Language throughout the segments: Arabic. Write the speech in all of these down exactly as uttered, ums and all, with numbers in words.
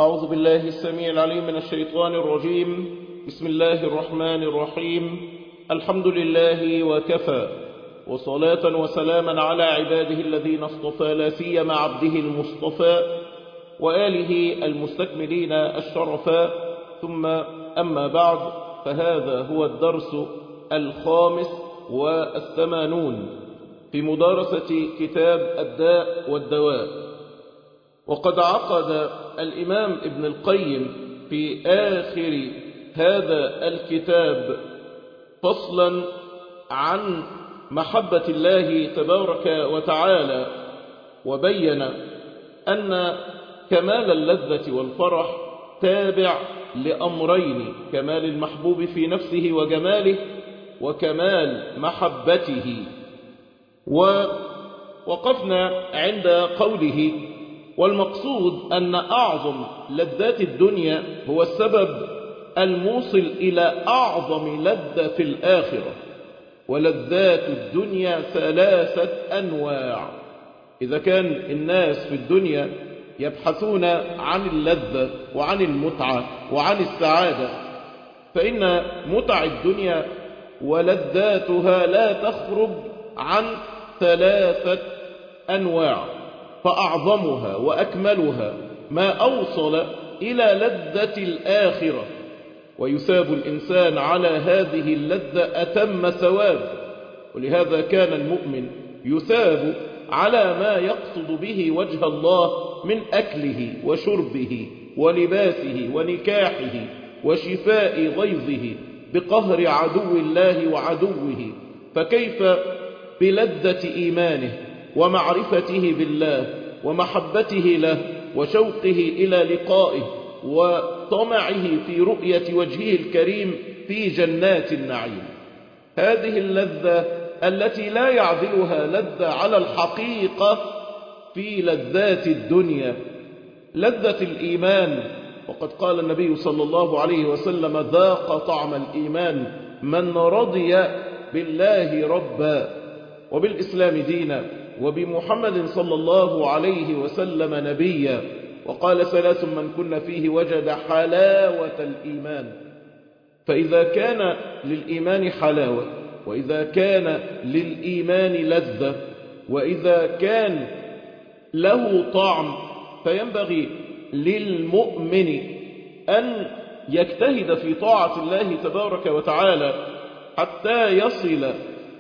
أعوذ بالله السميع العليم من الشيطان الرجيم. بسم الله الرحمن الرحيم. الحمد لله وكفى، وصلاة وسلاما على عباده الذين اصطفى، لا سيما عبده المصطفى وآله المستكملين الشرفا، ثم أما بعد، فهذا هو الدرس الخامس والثمانون في مدارسة كتاب الداء والدواء. وقد عقد الإمام ابن القيم في آخر هذا الكتاب فصلا عن محبة الله تبارك وتعالى، وبين أن كمال اللذة والفرح تابع لأمرين: كمال المحبوب في نفسه وجماله، وكمال محبته. ووقفنا عند قوله: والمقصود أن أعظم لذات الدنيا هو السبب الموصل إلى أعظم لذة في الآخرة، ولذات الدنيا ثلاثة أنواع. إذا كان الناس في الدنيا يبحثون عن اللذة وعن المتعة وعن السعادة، فإن متع الدنيا ولذاتها لا تخرج عن ثلاثة أنواع، فأعظمها وأكملها ما أوصل إلى لذة الآخرة، ويثاب الإنسان على هذه اللذة أتم ثواب. ولهذا كان المؤمن يثاب على ما يقصد به وجه الله من أكله وشربه ولباسه ونكاحه وشفاء غيظه بقهر عدو الله وعدوه، فكيف بلذة إيمانه ومعرفته بالله ومحبته له وشوقه إلى لقائه وطمعه في رؤية وجهه الكريم في جنات النعيم. هذه اللذة التي لا يعدلها لذة على الحقيقة في لذات الدنيا، لذة الإيمان. وقد قال النبي صلى الله عليه وسلم: ذاق طعم الإيمان من رضي بالله ربا وبالإسلام دينا وبمحمد صلى الله عليه وسلم نبيا. وقال: ثلاث من كن فيه وجد حلاوة الإيمان. فإذا كان للإيمان حلاوة، وإذا كان للإيمان لذة، وإذا كان له طعم، فينبغي للمؤمن أن يجتهد في طاعة الله تبارك وتعالى حتى يصل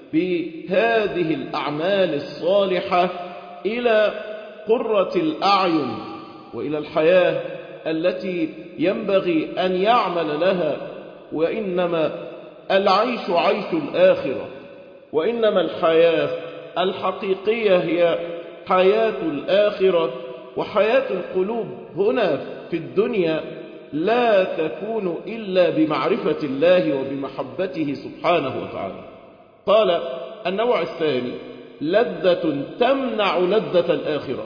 بهذه الأعمال الصالحة إلى قرة الأعين وإلى الحياة التي ينبغي أن يعمل لها. وإنما العيش عيش الآخرة، وإنما الحياة الحقيقية هي حياة الآخرة. وحياة القلوب هنا في الدنيا لا تكون إلا بمعرفة الله وبمحبته سبحانه وتعالى. قال: النوع الثاني لذة تمنع لذة الآخرة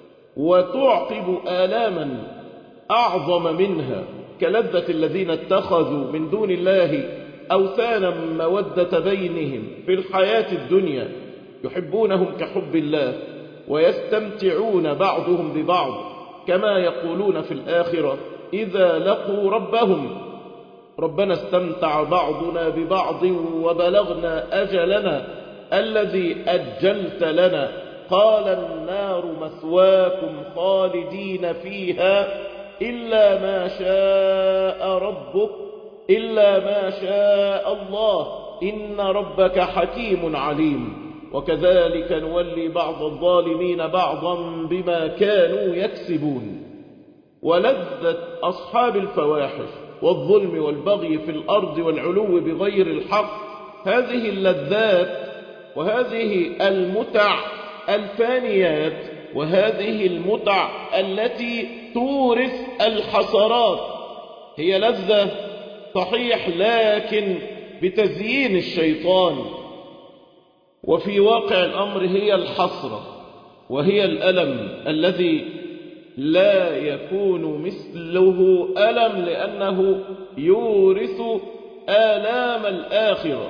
وتعقب آلاما أعظم منها، كلذة الذين اتخذوا من دون الله أوثانا مودة بينهم في الحياة الدنيا، يحبونهم كحب الله ويستمتعون بعضهم ببعض، كما يقولون في الآخرة إذا لقوا ربهم: ربنا استمتع بعضنا ببعض وبلغنا أجلنا الذي أجلت لنا، قال: النار مثواكم خالدين فيها إلا ما شاء ربك إلا ما شاء الله إن ربك حكيم عليم. وكذلك نولي بعض الظالمين بعضا بما كانوا يكسبون. ولذة أصحاب الفواحش والظلم والبغي في الأرض والعلو بغير الحق، هذه اللذات وهذه المتع الفانيات، وهذه المتع التي تورث الحسرات، هي لذة صحيح لكن بتزيين الشيطان، وفي واقع الأمر هي الحسرة وهي الألم الذي لا يكون مثله ألم، لأنه يورث آلام الآخرة.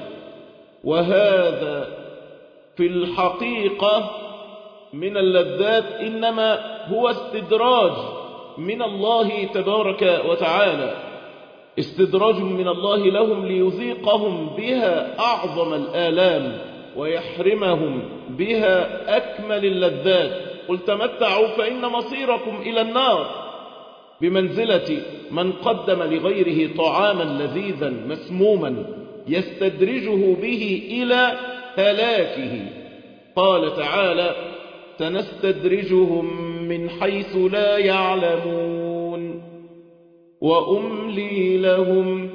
وهذا في الحقيقة من اللذات إنما هو استدراج من الله تبارك وتعالى، استدراج من الله لهم ليذيقهم بها أعظم الآلام ويحرمهم بها أكمل اللذات. قل تمتعوا فإن مصيركم إلى النار، بمنزلة من قدم لغيره طعاما لذيذا مسموما يستدرجه به إلى هلاكه. قال تعالى: سنستدرجهم من حيث لا يعلمون وأملي لهم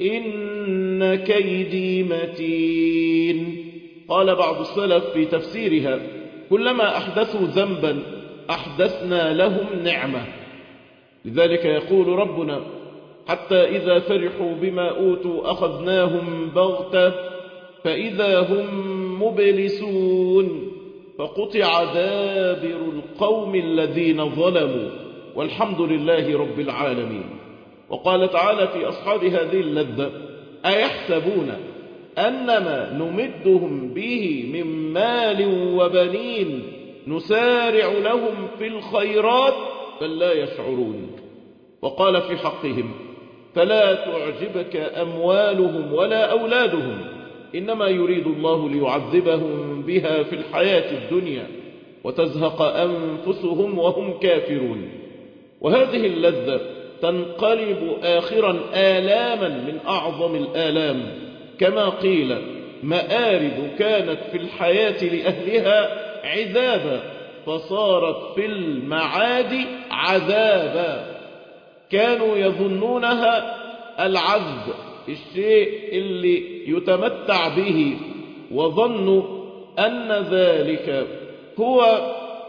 إن كيدي متين. قال بعض السلف في تفسيرها: كلما أحدثوا ذنبا أحدثنا لهم نعمة. لذلك يقول ربنا: حتى إذا فرحوا بما أوتوا أخذناهم بغتة فإذا هم مبلسون فقطع دابر القوم الذين ظلموا والحمد لله رب العالمين. وقال تعالى في أصحاب هذه اللذة: أيحسبون أنما نمدهم به من مال وبنين نسارع لهم في الخيرات بل لا يشعرون. وقال في حقهم: فلا تعجبك أموالهم ولا أولادهم إنما يريد الله ليعذبهم بها في الحياة الدنيا وتزهق أنفسهم وهم كافرون. وهذه اللذة تنقلب آخرا آلاما من أعظم الآلام، كما قيل: مآرب كانت في الحياة لأهلها عذابا فصارت في المعاد عذابا. كانوا يظنونها العذب، الشيء اللي يتمتع به، وظنوا أن ذلك هو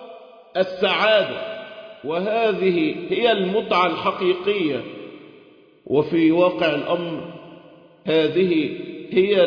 السعادة، وهذه هي المتعة الحقيقية. وفي واقع الأمر هذه هي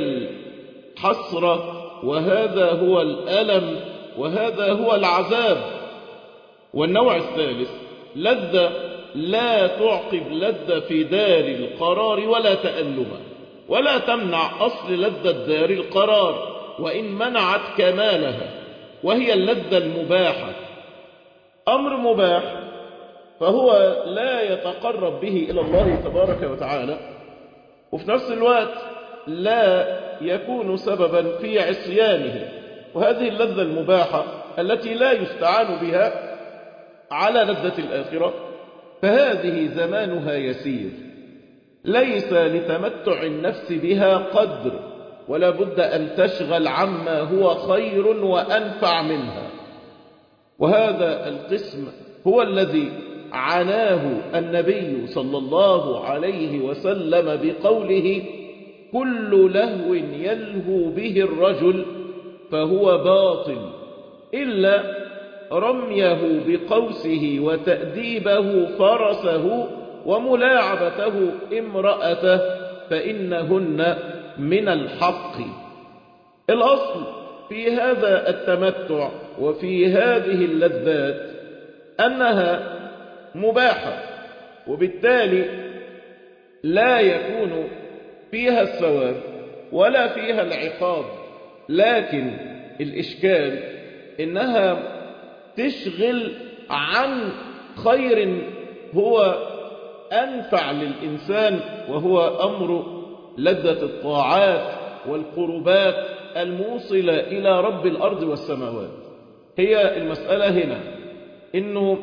الحسرة، وهذا هو الألم، وهذا هو العذاب. والنوع الثالث لذة لا تعقب لذة في دار القرار ولا تألما، ولا تمنع أصل لذة دار القرار وإن منعت كمالها، وهي اللذة المباحة. أمر مباح فهو لا يتقرب به إلى الله تبارك وتعالى، وفي نفس الوقت لا يكون سببا في عصيانه. وهذه اللذة المباحة التي لا يستعان بها على لذة الآخرة فهذه زمانها يسير، ليس لتمتع النفس بها قدر، ولا بد أن تشغل عما هو خير وأنفع منها. وهذا القسم هو الذي عناه النبي صلى الله عليه وسلم بقوله: كل لهو يلهو به الرجل فهو باطل إلا رميه بقوسه وتأديبه فرسه وملاعبته امرأته فإنهن من الحق. الأصل في هذا التمتع وفي هذه اللذات أنها مباحة، وبالتالي لا يكون فيها الثواب ولا فيها العقاب، لكن الإشكال إنها تشغل عن خير هو أنفع للإنسان، وهو أمر لذة الطاعات والقربات الموصلة إلى رب الأرض والسماوات. هي المسألة هنا إنه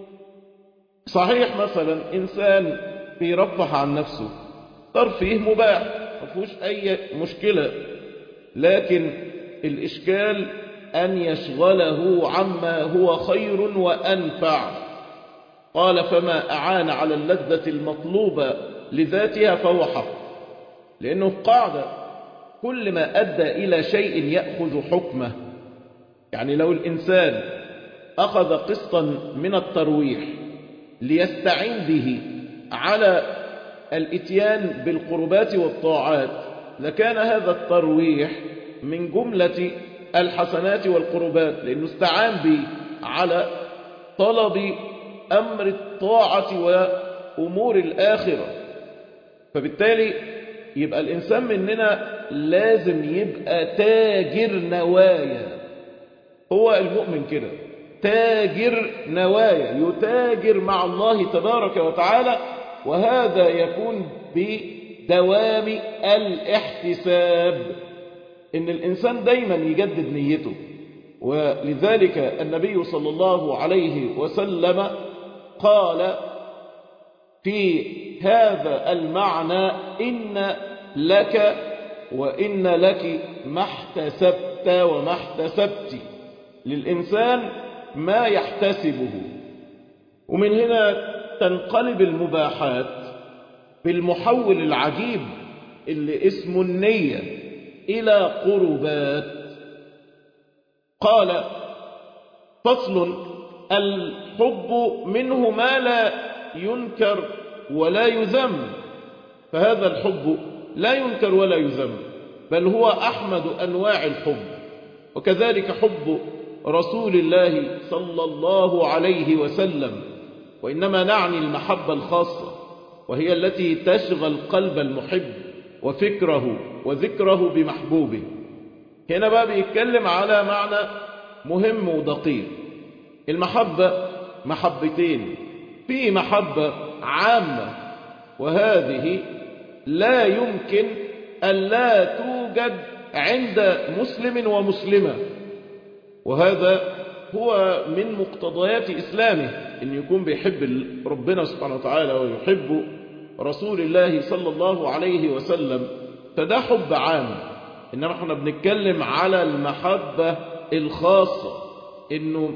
صحيح مثلا إنسان بيرفح عن نفسه، ترفيه مباح ما فيهوش أي مشكلة، لكن الإشكال أن يشغله عما هو خير وأنفع. قال: فما أعان على اللذة المطلوبة لذاتها فهو حق. لأنه قاعدة كل ما أدى إلى شيء يأخذ حكمه. يعني لو الإنسان أخذ قسطا من الترويح ليستعين به على الاتيان بالقربات والطاعات لكان هذا الترويح من جملة الحسنات والقربات، لأنه استعان به على طلب أمر الطاعة وأمور الآخرة. فبالتالي يبقى الإنسان مننا لازم يبقى تاجر نوايا. هو المؤمن كده تاجر نوايا، يتاجر مع الله تبارك وتعالى، وهذا يكون بدوام الاحتساب، إن الإنسان دايما يجدد نيته. ولذلك النبي صلى الله عليه وسلم قال في هذا المعنى: إن لك وإن لك ما احتسبت وما احتسبت، للإنسان ما يحتسبه. ومن هنا تنقلب المباحات بالمحول العجيب اللي اسمه النية إلى قربات. قال: فصل: الحب منه ما لا ينكر ولا يذم، فهذا الحب لا ينكر ولا يذم، بل هو أحمد أنواع الحب. وكذلك حب رسول الله صلى الله عليه وسلم، وإنما نعني المحبة الخاصة، وهي التي تشغل قلب المحب وفكره وذكره بمحبوبه. هنا بقى بيتكلم على معنى مهم ودقيق. المحبة محبتين، في محبة عامة، وهذه لا يمكن أن لا توجد عند مسلم ومسلمة، وهذا هو من مقتضيات إسلامه، أن يكون بيحب ربنا سبحانه وتعالى ويحب رسول الله صلى الله عليه وسلم، فده حب عام. إنما احنا بنتكلم على المحبة الخاصة، إنه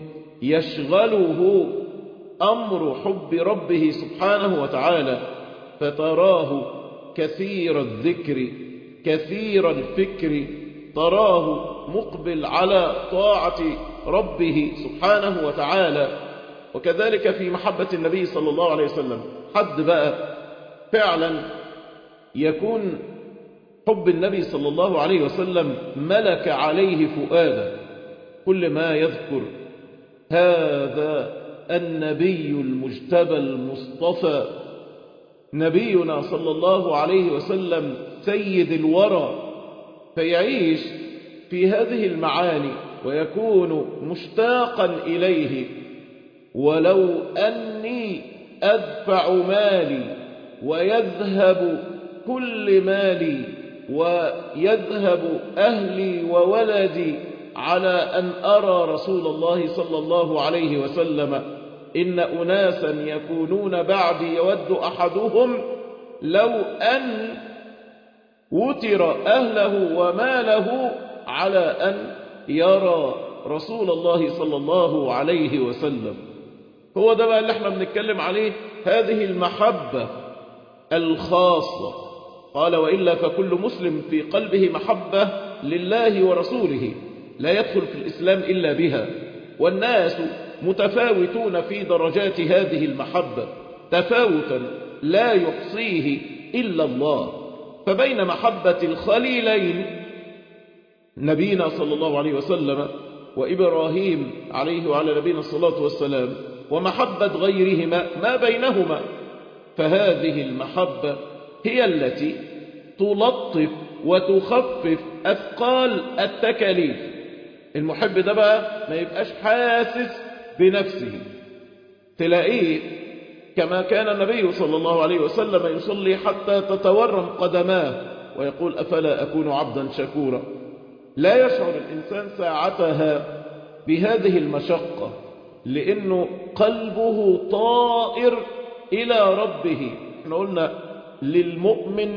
يشغله أمر حب ربه سبحانه وتعالى، فتراه كثير الذكر كثير الفكر، تراه مقبل على طاعة ربه سبحانه وتعالى. وكذلك في محبة النبي صلى الله عليه وسلم، حد بقى فعلا يكون حب النبي صلى الله عليه وسلم ملك عليه فؤاده، كل ما يذكر هذا النبي المجتبى المصطفى، نبينا صلى الله عليه وسلم سيد الورى، فيعيش في هذه المعاني ويكون مشتاقا إليه. ولو أني أدفع مالي ويذهب كل مالي ويذهب أهلي وولدي على أن أرى رسول الله صلى الله عليه وسلم، إن أناسا يكونون بعدي يود أحدهم لو أن وتر أهله وماله على أن يرى رسول الله صلى الله عليه وسلم. هو ده بقى اللي احنا بنتكلم عليه، هذه المحبة الخاصة. قال: وإلا فكل مسلم في قلبه محبة لله ورسوله لا يدخل في الإسلام إلا بها، والناس متفاوتون في درجات هذه المحبة تفاوتا لا يحصيه إلا الله. فبين محبة الخليلين نبينا صلى الله عليه وسلم وإبراهيم عليه وعلى نبينا الصلاة والسلام ومحبة غيرهما ما بينهما، فهذه المحبة هي التي تلطف وتخفف أثقال التكاليف. المحب ده بقى ما يبقاش حاسس بنفسه، تلاقيه كما كان النبي صلى الله عليه وسلم يصلي حتى تتورم قدماه ويقول: أفلا أكون عبدا شكورا. لا يشعر الإنسان ساعتها بهذه المشقة، لأنه قلبه طائر إلى ربه. احنا قلنا للمؤمن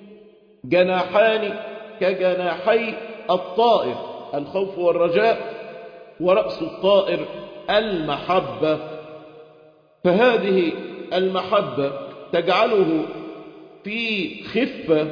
جناحان كجناحي الطائر، الخوف والرجاء، ورأس الطائر المحبة. فهذه المحبة تجعله في خفة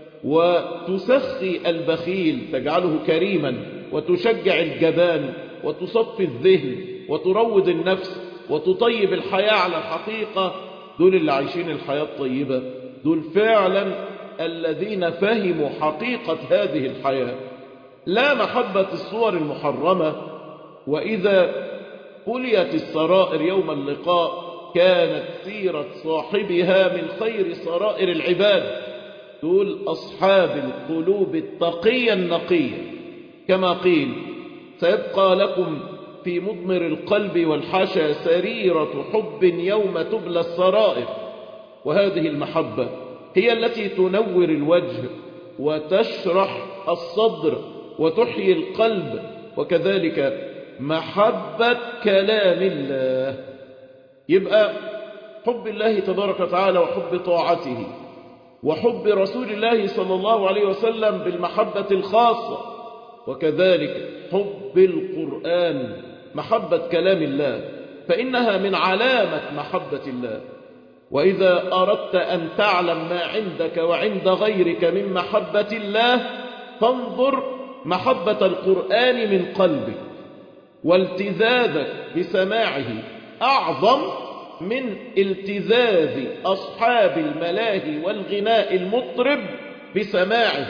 وتسخي البخيل، تجعله كريما وتشجع الجبان وتصفي الذهن وتروض النفس وتطيب الحياة على الحقيقة. دول اللي عايشين الحياة الطيبة، دول فعلا الذين فهموا حقيقة هذه الحياة. لا محبة الصور المحرمة، وإذا قليت السرائر يوم اللقاء كانت سيرة صاحبها من خير سرائر العباد. دول أصحاب القلوب التقية النقية، كما قيل: سيبقى لكم في مضمر القلب والحشا سريرة حب يوم تبلى السرائر. وهذه المحبة هي التي تنور الوجه وتشرح الصدر وتحيي القلب، وكذلك محبة كلام الله. يبقى حب الله تبارك وتعالى وحب طاعته وحب رسول الله صلى الله عليه وسلم بالمحبة الخاصة، وكذلك حب القرآن محبة كلام الله، فإنها من علامة محبة الله. وإذا أردت أن تعلم ما عندك وعند غيرك من محبة الله فانظر محبة القرآن من قلبك، والتذاذك بسماعه أعظم من التذاذ أصحاب الملاهي والغناء المطرب بسماعه،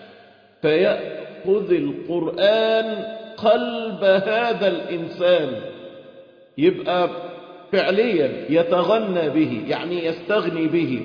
فيأخذ القرآن قلب هذا الإنسان، يبقى فعليا يتغنى به يعني يستغني به،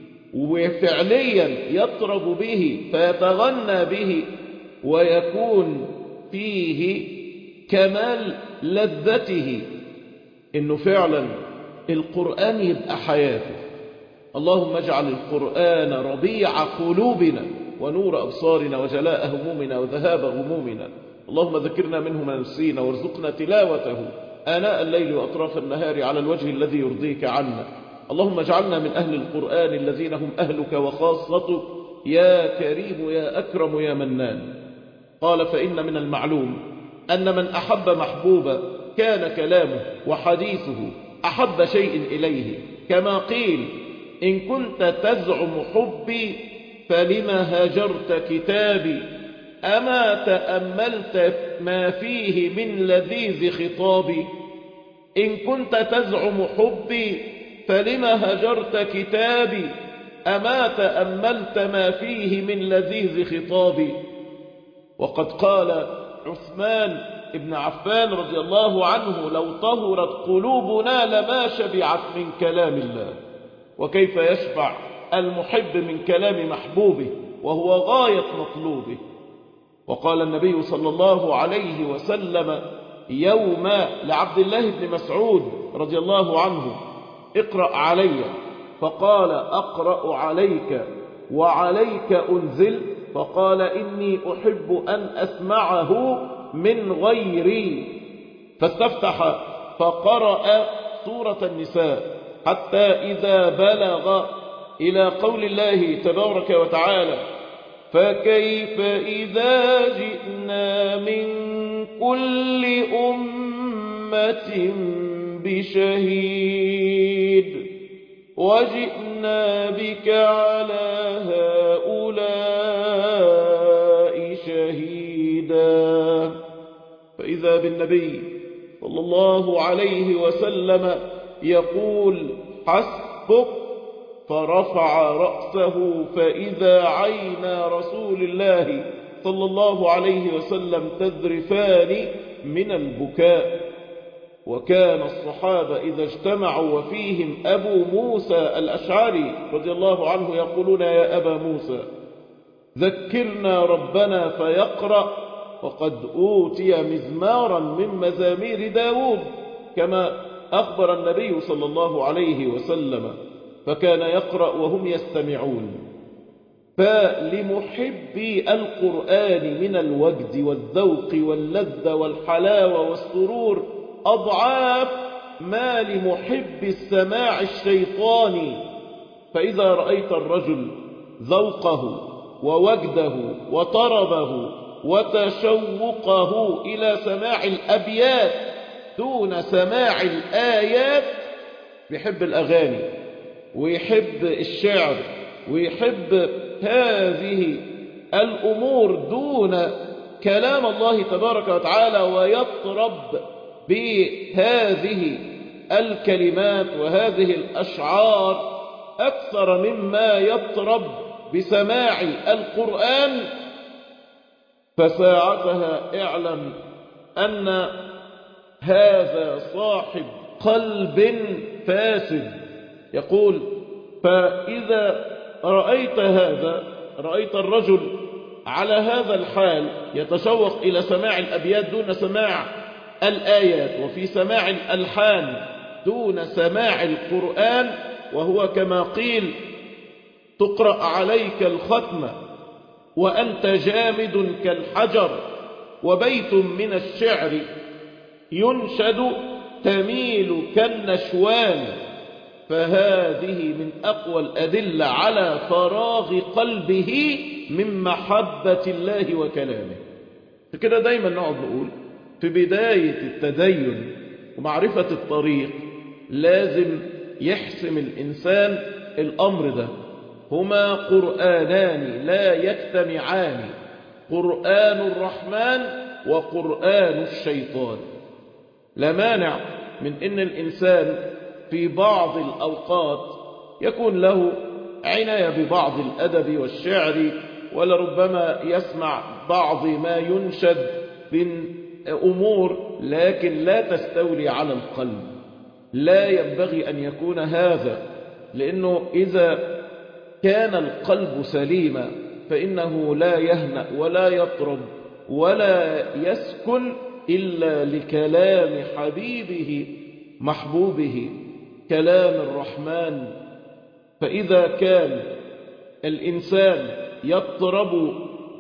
وفعليا يطرب به فيتغنى به، ويكون فيه كمال لذته إنه فعلا القرآن يبقى حياته. اللهم اجعل القرآن ربيع قلوبنا ونور أبصارنا وجلاء همومنا وذهاب غمومنا. اللهم ذكرنا منه ما نسينا وارزقنا تلاوته آناء الليل وأطراف النهار على الوجه الذي يرضيك عنا. اللهم اجعلنا من أهل القرآن الذين هم أهلك وخاصتك يا كريم يا أكرم يا منان. قال فإن من المعلوم أن من أحب محبوبا كان كلامه وحديثه أحب شيء إليه، كما قيل إن كنت تزعم حبي فلما هجرت كتابي، أما تأملت ما فيه من لذيذ خطابي. إن كنت تزعم حبي فلما هجرت كتابي، أما تأملت ما فيه من لذيذ خطابي. وقد قال عثمان ابن عفان رضي الله عنه لو طهرت قلوبنا لما شبعت من كلام الله. وكيف يشبع المحب من كلام محبوبه وهو غاية مطلوبه. وقال النبي صلى الله عليه وسلم يوم لعبد الله بن مسعود رضي الله عنه اقرأ علي، فقال أقرأ عليك وعليك أنزل، فقال إني أحب أن أسمعه من غيري، فاستفتح فقرأ سورة النساء حتى إذا بلغ إلى قول الله تبارك وتعالى فكيف إذا جئنا من كل أمة بشهيد وجئنا بك على هؤلاء شهيدا. فإذا بالنبي صلى الله عليه وسلم يقول حسبك، فرفع رأسه فإذا عينا رسول الله صلى الله عليه وسلم تذرفان من البكاء. وكان الصحابة إذا اجتمعوا وفيهم أبو موسى الأشعري رضي الله عنه يقولون يا أبا موسى ذكرنا ربنا فيقرأ، وقد أوتي مزمارا من مزامير داود كما أخبر النبي صلى الله عليه وسلم، فكان يقرأ وهم يستمعون. فلمحبي القرآن من الوجد والذوق واللذة والحلاوة والسرور أضعاف ما لمحب السماع الشيطاني. فإذا رأيت الرجل ذوقه ووجده وطربه وتشوقه إلى سماع الأبيات دون سماع الآيات، بيحب الأغاني ويحب الشعر ويحب هذه الأمور دون كلام الله تبارك وتعالى، ويطرب بهذه الكلمات وهذه الأشعار أكثر مما يطرب بسماع القرآن، فساعتها اعلم أن هذا صاحب قلب فاسد. يقول فإذا رأيت هذا، رأيت الرجل على هذا الحال يتشوق إلى سماع الأبيات دون سماع الآيات وفي سماع الألحان دون سماع القرآن، وهو كما قيل تقرأ عليك الختمة وأنت جامد كالحجر، وبيت من الشعر ينشد تميل كالنشوان، فهذه من أقوى الأدلة على فراغ قلبه من محبة الله وكلامه. كده دايما نقعد نقول في بداية التدين ومعرفة الطريق لازم يحسم الإنسان الأمر ده، هما قرآنان لا يجتمعان، قرآن الرحمن وقرآن الشيطان. لا مانع من أن الإنسان في بعض الأوقات يكون له عناية ببعض الأدب والشعر، ولربما يسمع بعض ما ينشد من أمور، لكن لا تستولي على القلب. لا ينبغي أن يكون هذا، لأنه إذا كان القلب سليما فإنه لا يهنأ ولا يطرب ولا يسكن إلا لكلام حبيبه محبوبه، كلام الرحمن. فإذا كان الإنسان يطرب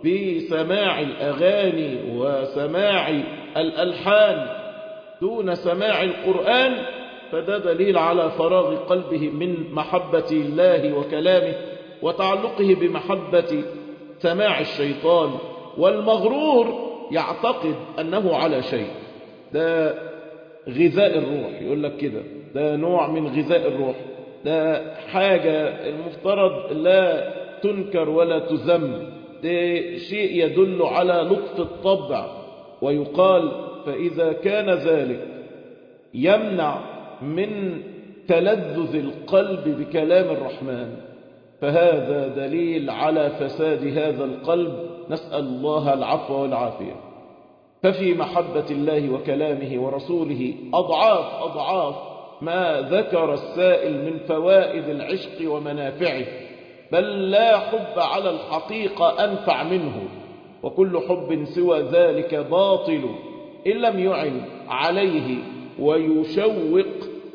بسماع الأغاني وسماع الألحان دون سماع القرآن، فده دليل على فراغ قلبه من محبة الله وكلامه وتعلقه بمحبة سماع الشيطان. والمغرور يعتقد أنه على شيء، ده غذاء الروح، يقول لك كده ده نوع من غذاء الروح، ده حاجة المفترض لا تنكر ولا تذم، ده شيء يدل على لطف الطبع. ويقال فإذا كان ذلك يمنع من تلذذ القلب بكلام الرحمن فهذا دليل على فساد هذا القلب، نسأل الله العفو والعافية. ففي محبة الله وكلامه ورسوله أضعاف أضعاف ما ذكر السائل من فوائد العشق ومنافعه، بل لا حب على الحقيقة أنفع منه، وكل حب سوى ذلك باطل إن لم يعن عليه ويشوق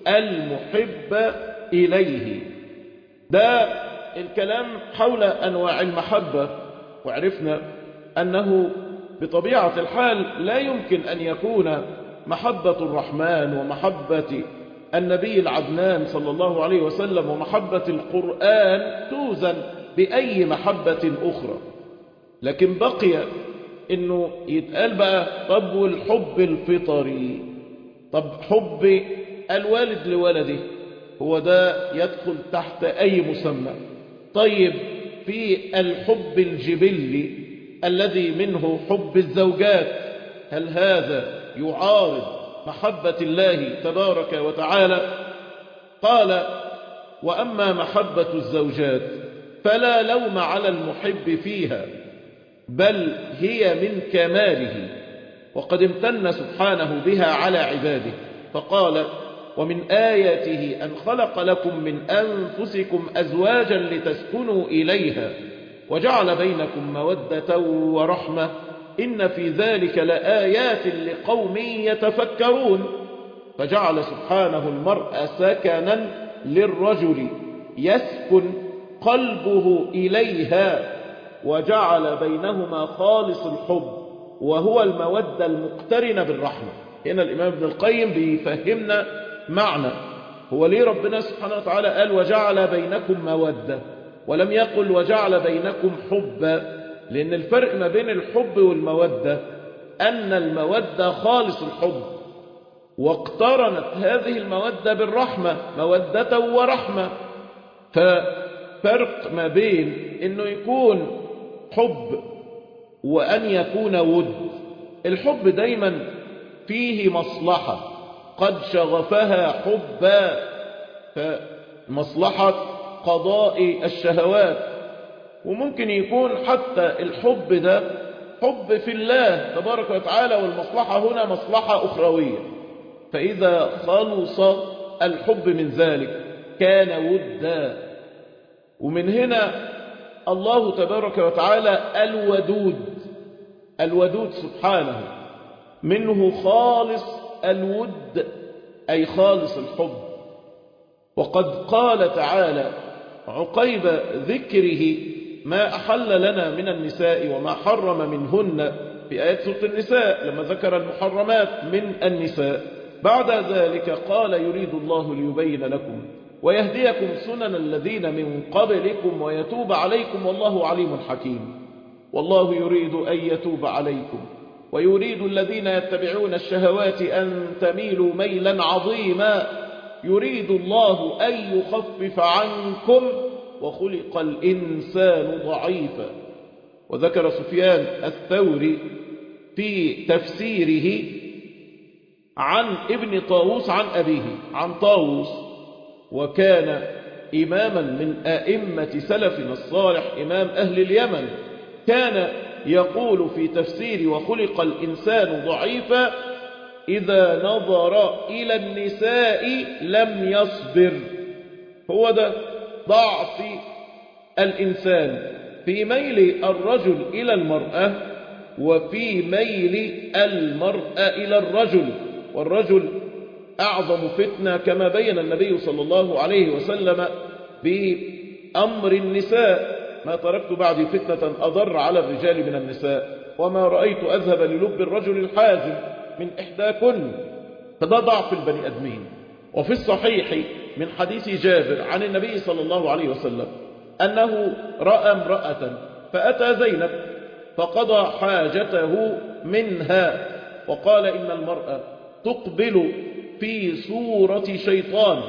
المحب إليه. ده الكلام حول أنواع المحبة، وعرفنا أنه بطبيعة الحال لا يمكن أن يكون محبة الرحمن ومحبة النبي العدنان صلى الله عليه وسلم ومحبة القرآن توزن بأي محبة أخرى. لكن بقي أنه يتقال بقى طب والحب الفطري، طب حب الوالد لولده، هو ده يدخل تحت أي مسمى؟ طيب في الحب الجبلي الذي منه حب الزوجات، هل هذا يعارض محبة الله تبارك وتعالى؟ قال وأما محبة الزوجات فلا لوم على المحب فيها، بل هي من كماله، وقد امتن سبحانه بها على عباده، فقال ومن آياته أن خلق لكم من أنفسكم أزواجا لتسكنوا إليها وجعل بينكم مودة ورحمة إن في ذلك لآيات لقوم يتفكرون. فجعل سبحانه المرء سكنا للرجل يسكن قلبه إليها، وجعل بينهما خالص الحب وهو المودة المقترنة بالرحمة. هنا الإمام ابن القيم بيفهمنا معنى هو ليه ربنا سبحانه وتعالى قال وجعل بينكم مودة ولم يقل وجعل بينكم حبا، لأن الفرق ما بين الحب والمودة أن المودة خالص الحب، واقترنت هذه المودة بالرحمة، مودة ورحمة. ففرق ما بين أنه يكون حب وأن يكون ود. الحب دايما فيه مصلحة قد شغفها حبا، فمصلحة قضاء الشهوات، وممكن يكون حتى الحب ده حب في الله تبارك وتعالى، والمصلحة هنا مصلحة أخروية. فإذا خلص الحب من ذلك كان ودا. ومن هنا الله تبارك وتعالى الودود، الودود سبحانه منه خالص الود أي خالص الحب. وقد قال تعالى عقيب ذكره ما أحل لنا من النساء وما حرم منهن في آيات سورة النساء لما ذكر المحرمات من النساء، بعد ذلك قال يريد الله ليبين لكم ويهديكم سنن الذين من قبلكم ويتوب عليكم والله عليم حكيم. والله يريد أن يتوب عليكم ويريد الذين يتبعون الشهوات أن تميلوا ميلا عظيما يريد الله أن يخفف عنكم وخلق الإنسان ضعيفا. وذكر سفيان الثوري في تفسيره عن ابن طاووس عن أبيه عن طاووس، وكان إماما من أئمة سلفنا الصالح إمام أهل اليمن، كان يقول في تفسير وخلق الإنسان ضعيفا إذا نظر إلى النساء لم يصبر. هو ده ضعف الإنسان في ميل الرجل إلى المرأة وفي ميل المرأة إلى الرجل. والرجل أعظم فتنة كما بين النبي صلى الله عليه وسلم بأمر النساء: ما تركت بعدي فتنة أضر على الرجال من النساء وما رأيت أذهب للب الرجل الحازم من إحداكن. فده ضعف البني أدمين. وفي الصحيح من حديث جابر عن النبي صلى الله عليه وسلم أنه رأى امرأة فأتى زينب فقضى حاجته منها وقال إن المرأة تقبل في صورة شيطان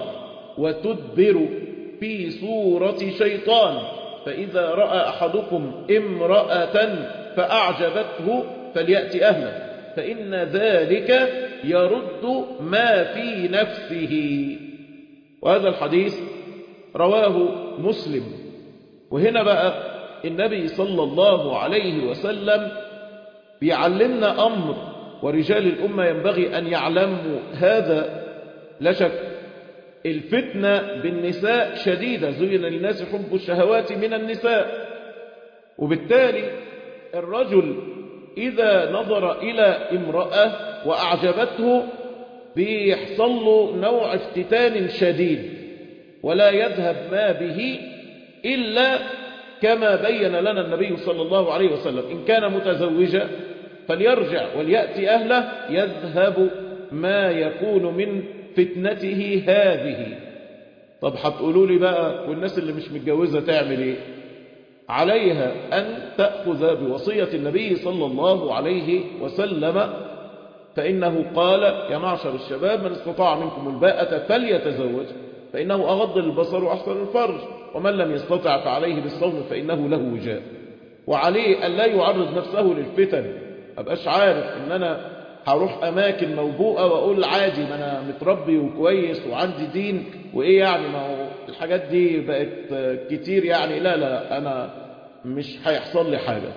وتدبر في صورة شيطان، فإذا رأى أحدكم امرأة فأعجبته فليأتي أهله فإن ذلك يرد ما في نفسه. وهذا الحديث رواه مسلم. وهنا بقى النبي صلى الله عليه وسلم بيعلمنا أمر، ورجال الأمة ينبغي أن يعلموا هذا. لا شك الفتنة بالنساء شديدة، زين للناس حب الشهوات من النساء، وبالتالي الرجل إذا نظر إلى امرأة وأعجبته بيحصل له نوع افتتان شديد، ولا يذهب ما به إلا كما بين لنا النبي صلى الله عليه وسلم: إن كان متزوجا فليرجع وليأتي أهله يذهب ما يكون من فتنته هذه. طب هتقولوا لي بقى والناس اللي مش متجوزة تعمل ايه؟ عليها أن تأخذ بوصية النبي صلى الله عليه وسلم، فإنه قال: يا معشر الشباب من استطاع منكم الباءة فليتزوج فإنه أغض البصر وأحسن الفرج، ومن لم يستطع فعليه بالصوم فإنه له وجاء. وعليه أن لا يعرض نفسه للفتن. أبقاش عارف إن أنا هروح أماكن موبوءة وأقول عادي ما أنا متربي وكويس وعندي دين وإيه يعني، ما هو الحاجات دي بقت كتير يعني، لا لا أنا مش هيحصل لي حاجة.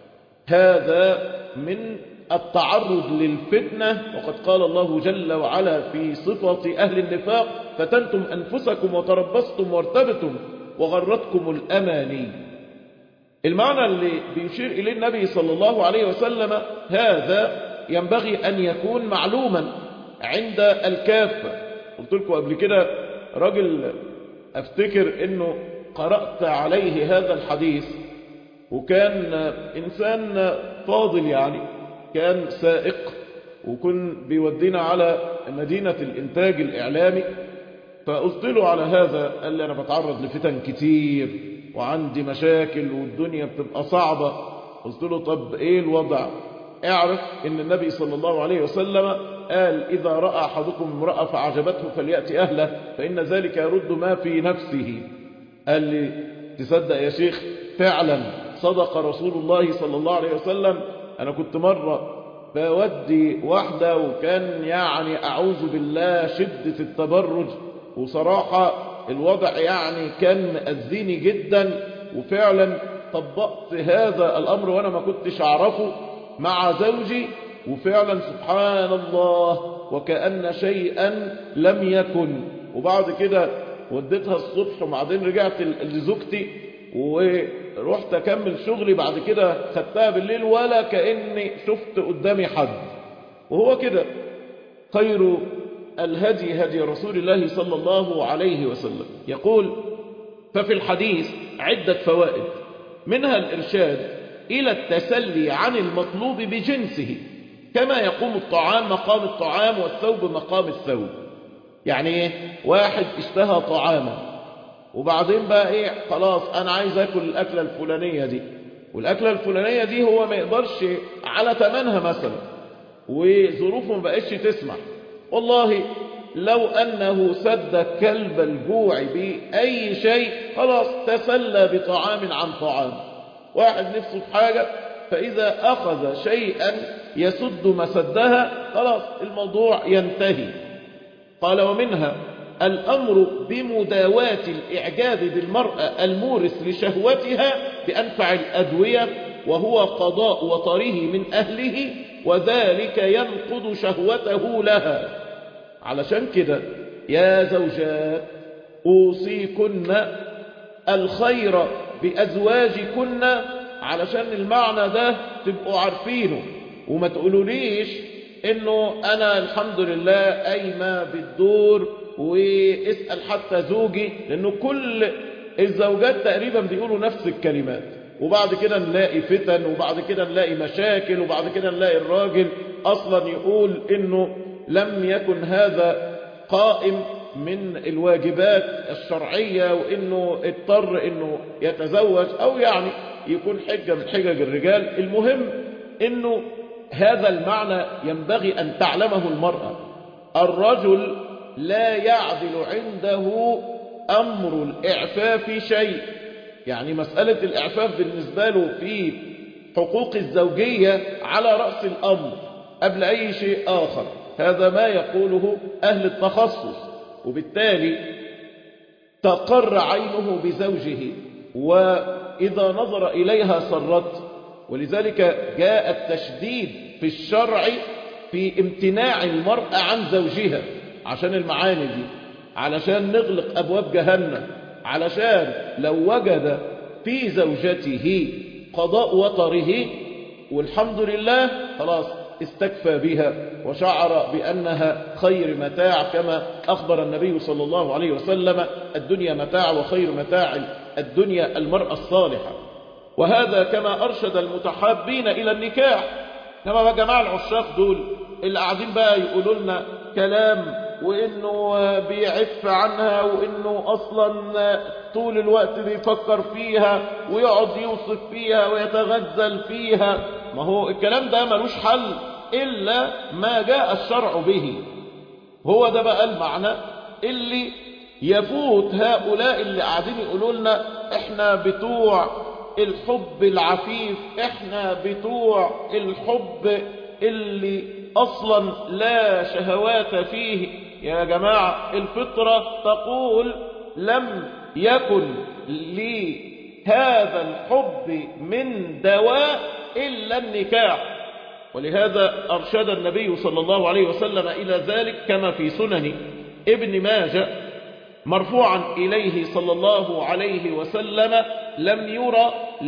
هذا من التعرض للفتنة. وقد قال الله جل وعلا في صفة أهل النفاق: فتنتم أنفسكم وتربصتم وارتبتم وغرتكم الأماني. المعنى اللي بيشير إليه النبي صلى الله عليه وسلم هذا ينبغي أن يكون معلوما عند الكافة. قلت لكم قبل كده راجل أفتكر أنه قرأت عليه هذا الحديث، وكان إنسان فاضل يعني، كان سائق وكن بيودينا على مدينة الإنتاج الإعلامي. فقلت له على هذا، قال لي: أنا بتعرض لفتن كتير وعندي مشاكل والدنيا بتبقى صعبة. قلت له: طب إيه الوضع؟ اعرف ان النبي صلى الله عليه وسلم قال: إذا رأى أحدكم امرأة فعجبته فليأتي أهله فإن ذلك يرد ما في نفسه. قال لي: تصدق يا شيخ فعلا صدق رسول الله صلى الله عليه وسلم. أنا كنت مرة بودي واحدة وكان يعني أعوذ بالله شدة التبرج، وصراحة الوضع يعني كان مأذيني جدا، وفعلا طبقت هذا الأمر وأنا ما كنتش أعرفه مع زوجي، وفعلا سبحان الله وكأن شيئا لم يكن. وبعد كده وديتها الصبح وبعدين رجعت لزوجتي ورحت أكمل شغلي، بعد كده خدتها بالليل ولا كأني شفت قدامي حد. وهو كده خير الهدي هدي رسول الله صلى الله عليه وسلم. يقول: ففي الحديث عدة فوائد، منها الإرشاد إلى التسلي عن المطلوب بجنسه، كما يقوم الطعام مقام الطعام والثوب مقام الثوب. يعني ايه؟ واحد اشتهى طعاما وبعدين بقى ايه، خلاص انا عايز اكل الاكله الفلانيه دي، والاكله الفلانيه دي هو ما يقدرش على ثمنها مثلا وظروفه ما بقتش تسمح، والله لو انه سد كلب الجوع باي شيء خلاص تسلى بطعام عن طعام. واحد نفسه في حاجه فاذا اخذ شيئا يسد مسدها خلاص الموضوع ينتهي. قال: ومنها الأمر بمداواة الإعجاب بالمرأة المورث لشهوتها بأنفع الأدوية، وهو قضاء وطره من أهله، وذلك ينقض شهوته لها. علشان كده يا زوجات أوصيكن الخير بأزواجكن، علشان المعنى ده تبقوا عارفينه، وما تقولوليش انه انا الحمد لله قايمه بالدور واسال حتى زوجي، لانه كل الزوجات تقريبا بيقولوا نفس الكلمات، وبعد كده نلاقي فتن، وبعد كده نلاقي مشاكل، وبعد كده نلاقي الراجل اصلا يقول انه لم يكن هذا قائم من الواجبات الشرعيه، وانه اضطر انه يتزوج، او يعني يكون حجه من حجج الرجال. المهم انه هذا المعنى ينبغي أن تعلمه المرأة. الرجل لا يعدل عنده أمر الإعفاف شيء، يعني مسألة الإعفاف بالنسبة له في حقوق الزوجية على رأس الأمر قبل أي شيء آخر. هذا ما يقوله أهل التخصص، وبالتالي تقر عينه بزوجه، وإذا نظر إليها سرت. ولذلك جاء التشديد في الشرع في امتناع المرأة عن زوجها عشان المعاني دي، علشان نغلق أبواب جهنم، علشان لو وجد في زوجته قضاء وطره والحمد لله خلاص استكفى بها وشعر بأنها خير متاع، كما أخبر النبي صلى الله عليه وسلم: الدنيا متاع وخير متاع الدنيا المرأة الصالحة. وهذا كما أرشد المتحابين إلى النكاح. كما بقى جماعة العشاق دول اللي قاعدين بقى يقولوا لنا كلام، وإنه بيعف عنها، وإنه أصلا طول الوقت بيفكر فيها ويقعد يوصف فيها ويتغزل فيها. ما هو الكلام ده ملوش حل إلا ما جاء الشرع به. هو ده بقى المعنى اللي يفوت هؤلاء اللي قاعدين يقولوا لنا إحنا بتوع الحب العفيف، احنا بتوع الحب اللي اصلا لا شهوات فيه. يا جماعة الفطرة تقول لم يكن لهذا الحب من دواء إلا النكاح، ولهذا أرشد النبي صلى الله عليه وسلم إلى ذلك كما في سنن ابن ماجه مرفوعا إليه صلى الله عليه وسلم: لم يرى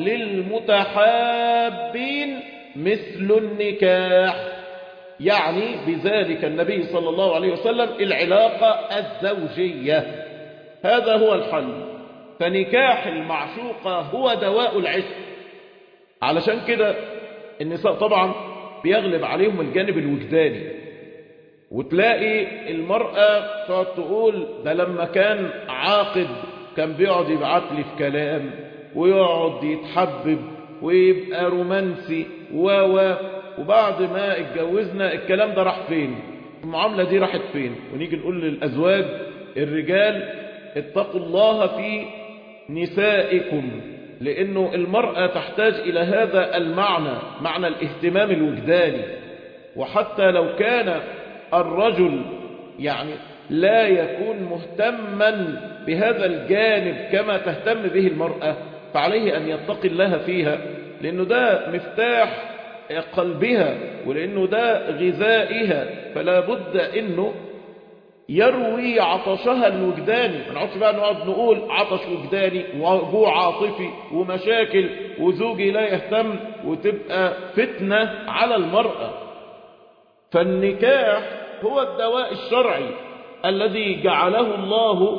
للمتحابين مثل النكاح. يعني بذلك النبي صلى الله عليه وسلم العلاقة الزوجية، هذا هو الحل. فنكاح المعشوقة هو دواء العشق. علشان كده النساء طبعا بيغلب عليهم الجانب الوجداني، وتلاقي المرأة تقعد تقول ده لما كان عاقد كان بيقعد يبعت لي في كلام ويقعد يتحبب ويبقى رومانسي و و وبعد ما اتجوزنا الكلام ده راح فين؟ المعاملة دي راحت فين؟ ونيجي نقول للأزواج: الرجال اتقوا الله في نسائكم، لأنه المرأة تحتاج إلى هذا المعنى، معنى الاهتمام الوجداني. وحتى لو كان الرجل يعني لا يكون مهتما بهذا الجانب كما تهتم به المرأة، فعليه أن يتقي الله فيها، لأنه ده مفتاح قلبها، ولأنه ده غذائها، فلا بد أنه يروي عطشها الوجداني. ما نقعدش بقى نقعد نقول عطش وجداني وجوع عاطفي ومشاكل وزوجي لا يهتم، وتبقى فتنة على المرأة. فالنكاح هو الدواء الشرعي الذي جعله الله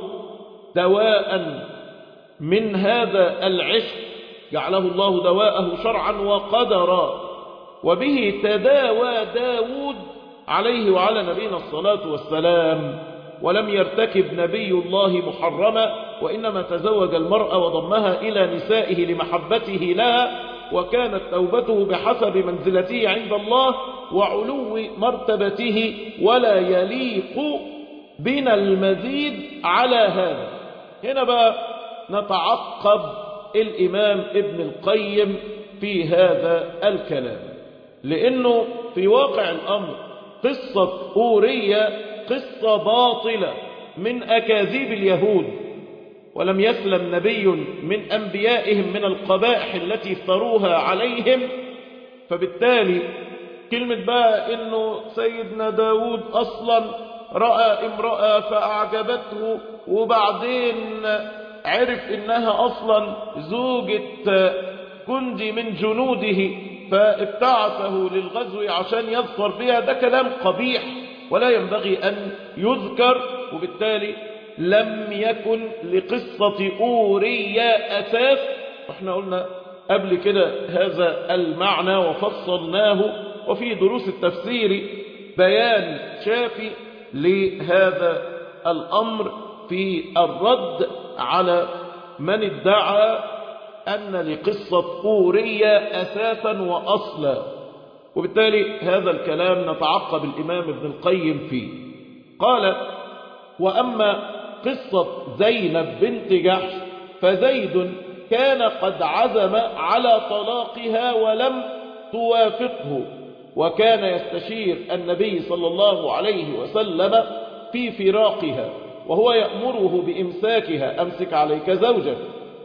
دواء من هذا العشق، جعله الله دواءه شرعا وقدرا، وبه تداوى داود عليه وعلى نبينا الصلاة والسلام، ولم يرتكب نبي الله محرما، وإنما تزوج المرأة وضمها إلى نسائه لمحبته لها، وكانت توبته بحسب منزلته عند الله وعلو مرتبته، ولا يليق بنا المزيد على هذا. هنا بقى نتعقب الإمام ابن القيم في هذا الكلام، لأنه في واقع الأمر قصة أورية قصة باطلة من أكاذيب اليهود، ولم يسلم نبي من أنبيائهم من القبائح التي افتروها عليهم. فبالتالي كلمة بقى إنه سيدنا داود أصلا رأى امرأة فأعجبته، وبعدين عرف إنها أصلا زوجة جندي من جنوده فابتعثه للغزو عشان يظفر بها، ده كلام قبيح ولا ينبغي أن يذكر. وبالتالي لم يكن لقصة أوريا أساس، واحنا قلنا قبل كده هذا المعنى وفصلناه، وفي دروس التفسير بيان شافي لهذا الأمر في الرد على من ادعى أن لقصة أوريا أساسا وأصلا. وبالتالي هذا الكلام نتعقب الإمام ابن القيم فيه. قال: وأما قصة زينب بنت جحش فزيد كان قد عزم على طلاقها ولم توافقه، وكان يستشير النبي صلى الله عليه وسلم في فراقها، وهو يأمره بإمساكها: أمسك عليك زوجك.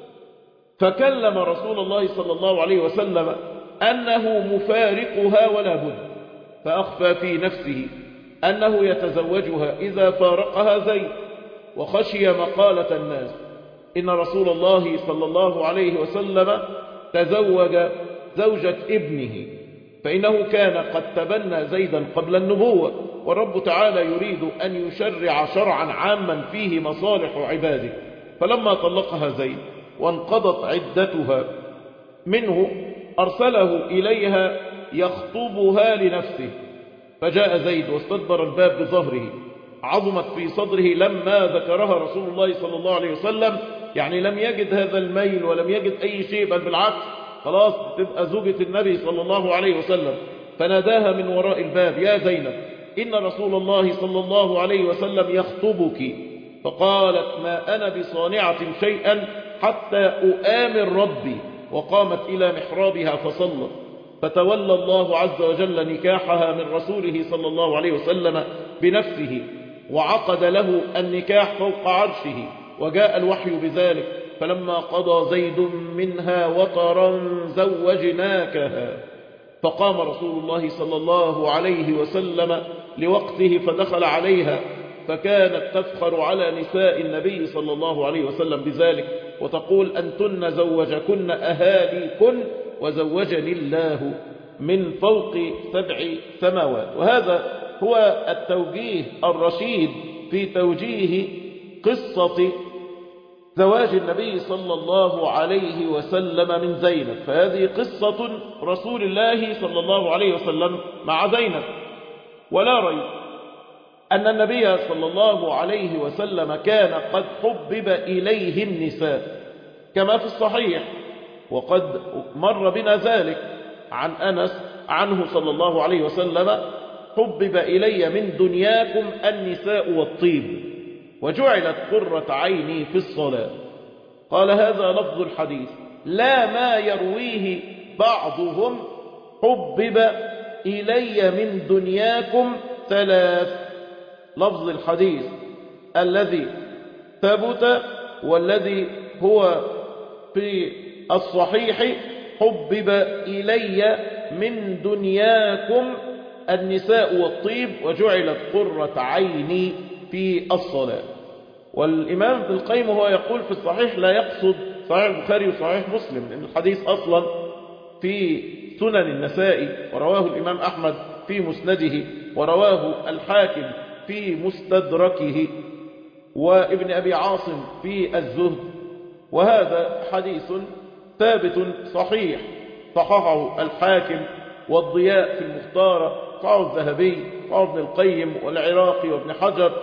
فكلم رسول الله صلى الله عليه وسلم أنه مفارقها ولا بد، فأخفى في نفسه أنه يتزوجها إذا فارقها زيد، وخشي مقالة الناس. إن رسول الله صلى الله عليه وسلم تزوج زوجة ابنه، فإنه كان قد تبنى زيدا قبل النبوة، والرب تعالى يريد أن يشرع شرعا عاما فيه مصالح عباده. فلما طلقها زيد وانقضت عدتها منه أرسله إليها يخطبها لنفسه، فجاء زيد واستدبر الباب بظهره. عظمت في صدره لما ذكرها رسول الله صلى الله عليه وسلم، يعني لم يجد هذا الميل ولم يجد أي شيء، بل بالعكس خلاص تبقى زوجة النبي صلى الله عليه وسلم. فناداها من وراء الباب: يا زينب، إن رسول الله صلى الله عليه وسلم يخطبك. فقالت: ما أنا بصانعة شيئا حتى أؤامر ربي. وقامت إلى محرابها فصلت. فتولى الله عز وجل نكاحها من رسوله صلى الله عليه وسلم بنفسه، وعقد له النكاح فوق عرشه، وجاء الوحي بذلك. فلما قضى زيد منها وطرا زوجناكها. فقام رسول الله صلى الله عليه وسلم لوقته فدخل عليها، فكانت تفخر على نساء النبي صلى الله عليه وسلم بذلك، وتقول: أنتن زوجكن أهاليكن وزوجني الله من فوق سبع سماوات. وهذا هو التوجيه الرشيد في توجيه قصة زواج النبي صلى الله عليه وسلم من زينب. فهذه قصة رسول الله صلى الله عليه وسلم مع زينب، ولا ريب أن النبي صلى الله عليه وسلم كان قد حبب إليه النساء كما في الصحيح، وقد مر بنا ذلك عن أنس عنه صلى الله عليه وسلم: حبب إلي من دنياكم النساء والطيب، وجعلت قرة عيني في الصلاة. قال: هذا لفظ الحديث، لا ما يرويه بعضهم: حبب إلي من دنياكم ثلاث. لفظ الحديث الذي ثبت والذي هو في الصحيح: حبب إلي من دنياكم النساء والطيب، وجعلت قرة عيني في الصلاة. والإمام ابن القيم هو يقول في الصحيح لا يقصد صحيح البخاري وصحيح مسلم، لأن الحديث أصلا في سنن النسائي، ورواه الإمام أحمد في مسنده، ورواه الحاكم في مستدركه، وابن أبي عاصم في الزهد. وهذا حديث ثابت صحيح، صححه الحاكم والضياء في المختارة، صححه الذهبي، صححه ابن القيم والعراقي وابن حجر.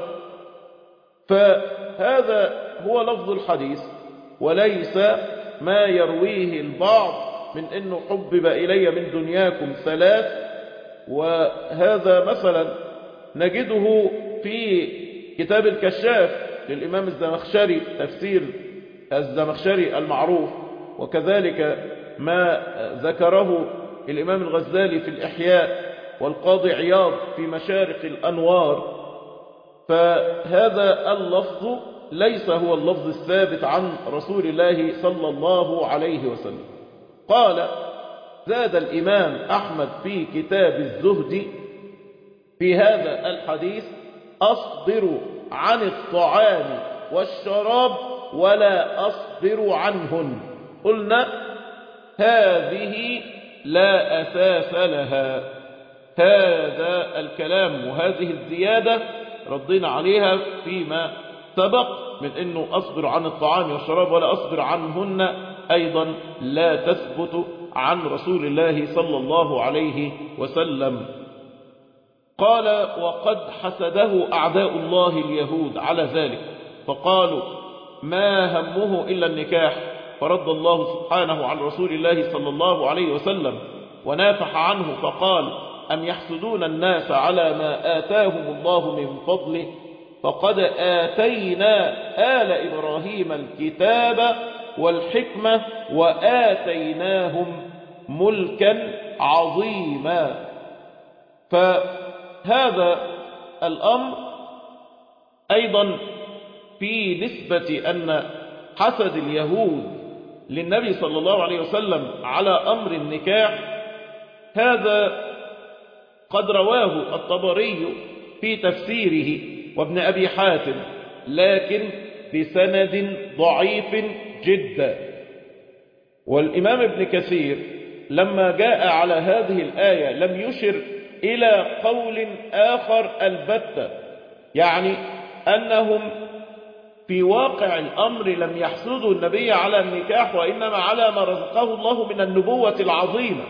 فهذا هو لفظ الحديث، وليس ما يرويه البعض من أنه حبب إلي من دنياكم ثلاث. وهذا مثلا نجده في كتاب الكشاف للإمام الزمخشري، تفسير الزمخشري المعروف، وكذلك ما ذكره الإمام الغزالي في الإحياء، والقاضي عياض في مشارق الأنوار. فهذا اللفظ ليس هو اللفظ الثابت عن رسول الله صلى الله عليه وسلم. قال: زاد الإمام أحمد في كتاب الزهد في هذا الحديث: أصبر عن الطعام والشراب ولا أصبر عنهن. قلنا هذه لا أساس لها، هذا الكلام وهذه الزيادة ردينا عليها فيما سبق من أنه أصبر عن الطعام والشراب ولا أصبر عنهن، أيضا لا تثبت عن رسول الله صلى الله عليه وسلم. قال: وقد حسده أعداء الله اليهود على ذلك، فقالوا ما همه إلا النكاح، فرد الله سبحانه عن رسول الله صلى الله عليه وسلم ونافح عنه فقال: أم يحسدون الناس على ما آتاهم الله من فضله، فقد آتينا آل إبراهيم الكتاب والحكمة وآتيناهم ملكا عظيما. فهذا الأمر أيضا في نسبة أن حسد اليهود للنبي صلى الله عليه وسلم على أمر النكاح، هذا قد رواه الطبري في تفسيره وابن أبي حاتم، لكن بسند ضعيف جدا. والإمام ابن كثير لما جاء على هذه الآية لم يشر إلى قول آخر البتة، يعني أنهم في واقع الأمر لم يحسدوا النبي على النكاح، وإنما على ما رزقه الله من النبوة العظيمة.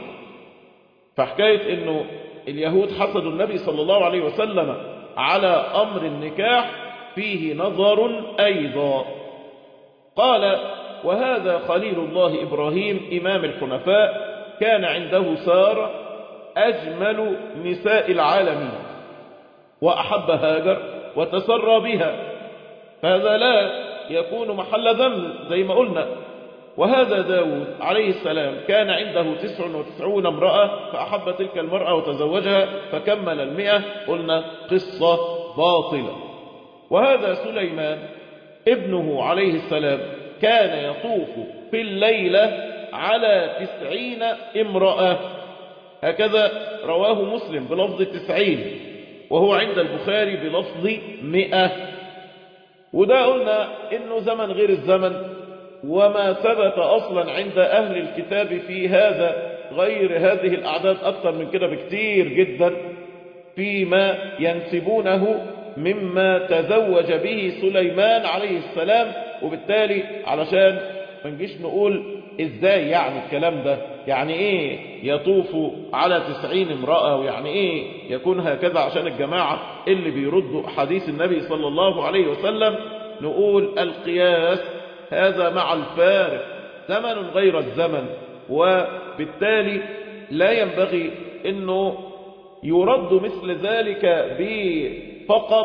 فحكاية أنه اليهود حسدوا النبي صلى الله عليه وسلم على أمر النكاح فيه نظر أيضا. قال: وهذا خليل الله إبراهيم إمام الحنفاء كان عنده سارة أجمل نساء العالمين، وأحب هاجر وتسرى بها، فهذا لا يكون محل ذنب زي ما قلنا. وهذا داود عليه السلام كان عنده تسع وتسعون امرأة، فأحب تلك المرأة وتزوجها فكمل المئة، قلنا قصة باطلة. وهذا سليمان ابنه عليه السلام كان يطوف في الليلة على تسعين امرأة، هكذا رواه مسلم بلفظ تسعين، وهو عند البخاري بلفظ مئة. وده قلنا إنه زمن غير الزمن، وما ثبت أصلا عند أهل الكتاب في هذا غير هذه الأعداد أكثر من كده بكتير جدا فيما ينسبونه مما تزوج به سليمان عليه السلام. وبالتالي علشان ما نجيش نقول إزاي يعني الكلام ده، يعني إيه يطوف على تسعين امرأة، ويعني إيه يكون هكذا، عشان الجماعة اللي بيردوا حديث النبي صلى الله عليه وسلم نقول القياس هذا مع الفارق، زمن غير الزمن، وبالتالي لا ينبغي أنه يرد مثل ذلك بفقط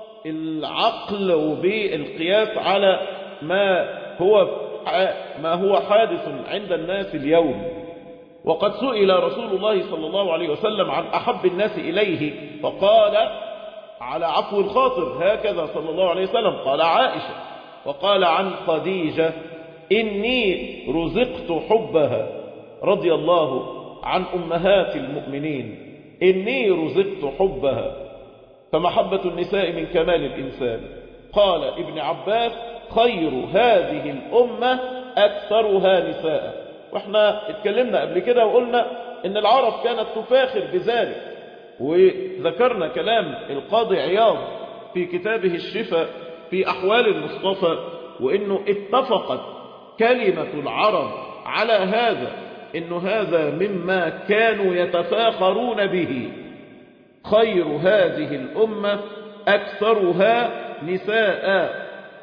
العقل وبالقياس على ما هو ما هو حادث عند الناس اليوم. وقد سئل رسول الله صلى الله عليه وسلم عن أحب الناس إليه فقال على عفو الخاطر هكذا صلى الله عليه وسلم، قال عائشة. وقال عن خديجة: إني رزقت حبها، رضي الله عن أمهات المؤمنين، إني رزقت حبها، فمحبة النساء من كمال الإنسان. قال ابن عباس: خير هذه الأمة أكثرها نساء. واحنا اتكلمنا قبل كده وقلنا إن العرب كانت تفاخر بذلك، وذكرنا كلام القاضي عياض في كتابه الشفاء في أحوال المصطفى، وإنه اتفقت كلمة العرب على هذا، إنه هذا مما كانوا يتفاخرون به. خير هذه الأمة أكثرها نساء.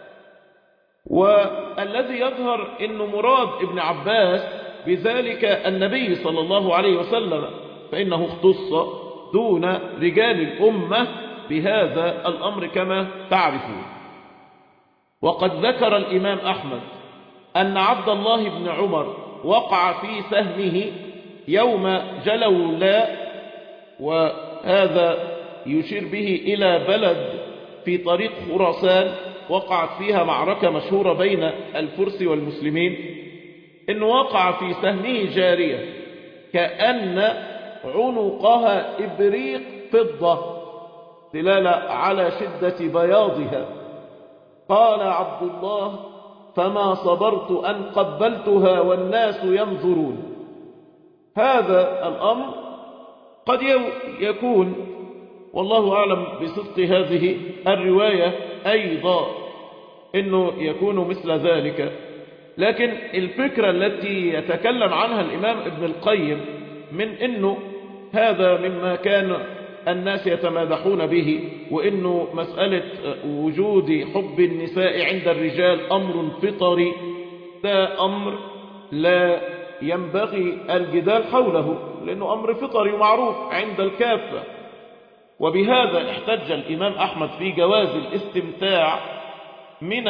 والذي يظهر إنه مراد ابن عباس بذلك النبي صلى الله عليه وسلم، فإنه اختص دون رجال الأمة بهذا الأمر كما تعرفون. وقد ذكر الإمام أحمد أن عبد الله بن عمر وقع في سهمه يوم جلولاء، وهذا يشير به إلى بلد في طريق خراسان وقعت فيها معركة مشهورة بين الفرس والمسلمين، إنه وقع في سهمه جارية كأن عنقها إبريق فضة دلالة على شدة بياضها. قال عبد الله: فما صبرت أن قبلتها والناس ينظرون. هذا الأمر قد يكون والله أعلم بصدق هذه الرواية أيضا، إنه يكون مثل ذلك، لكن الفكرة التي يتكلم عنها الإمام ابن القيم من إنه هذا مما كان الناس يتمادحون به، وإنه مسألة وجود حب النساء عند الرجال أمر فطري، ده أمر لا ينبغي الجدال حوله، لأنه أمر فطري ومعروف عند الكافة. وبهذا احتج الإمام أحمد في جواز الاستمتاع من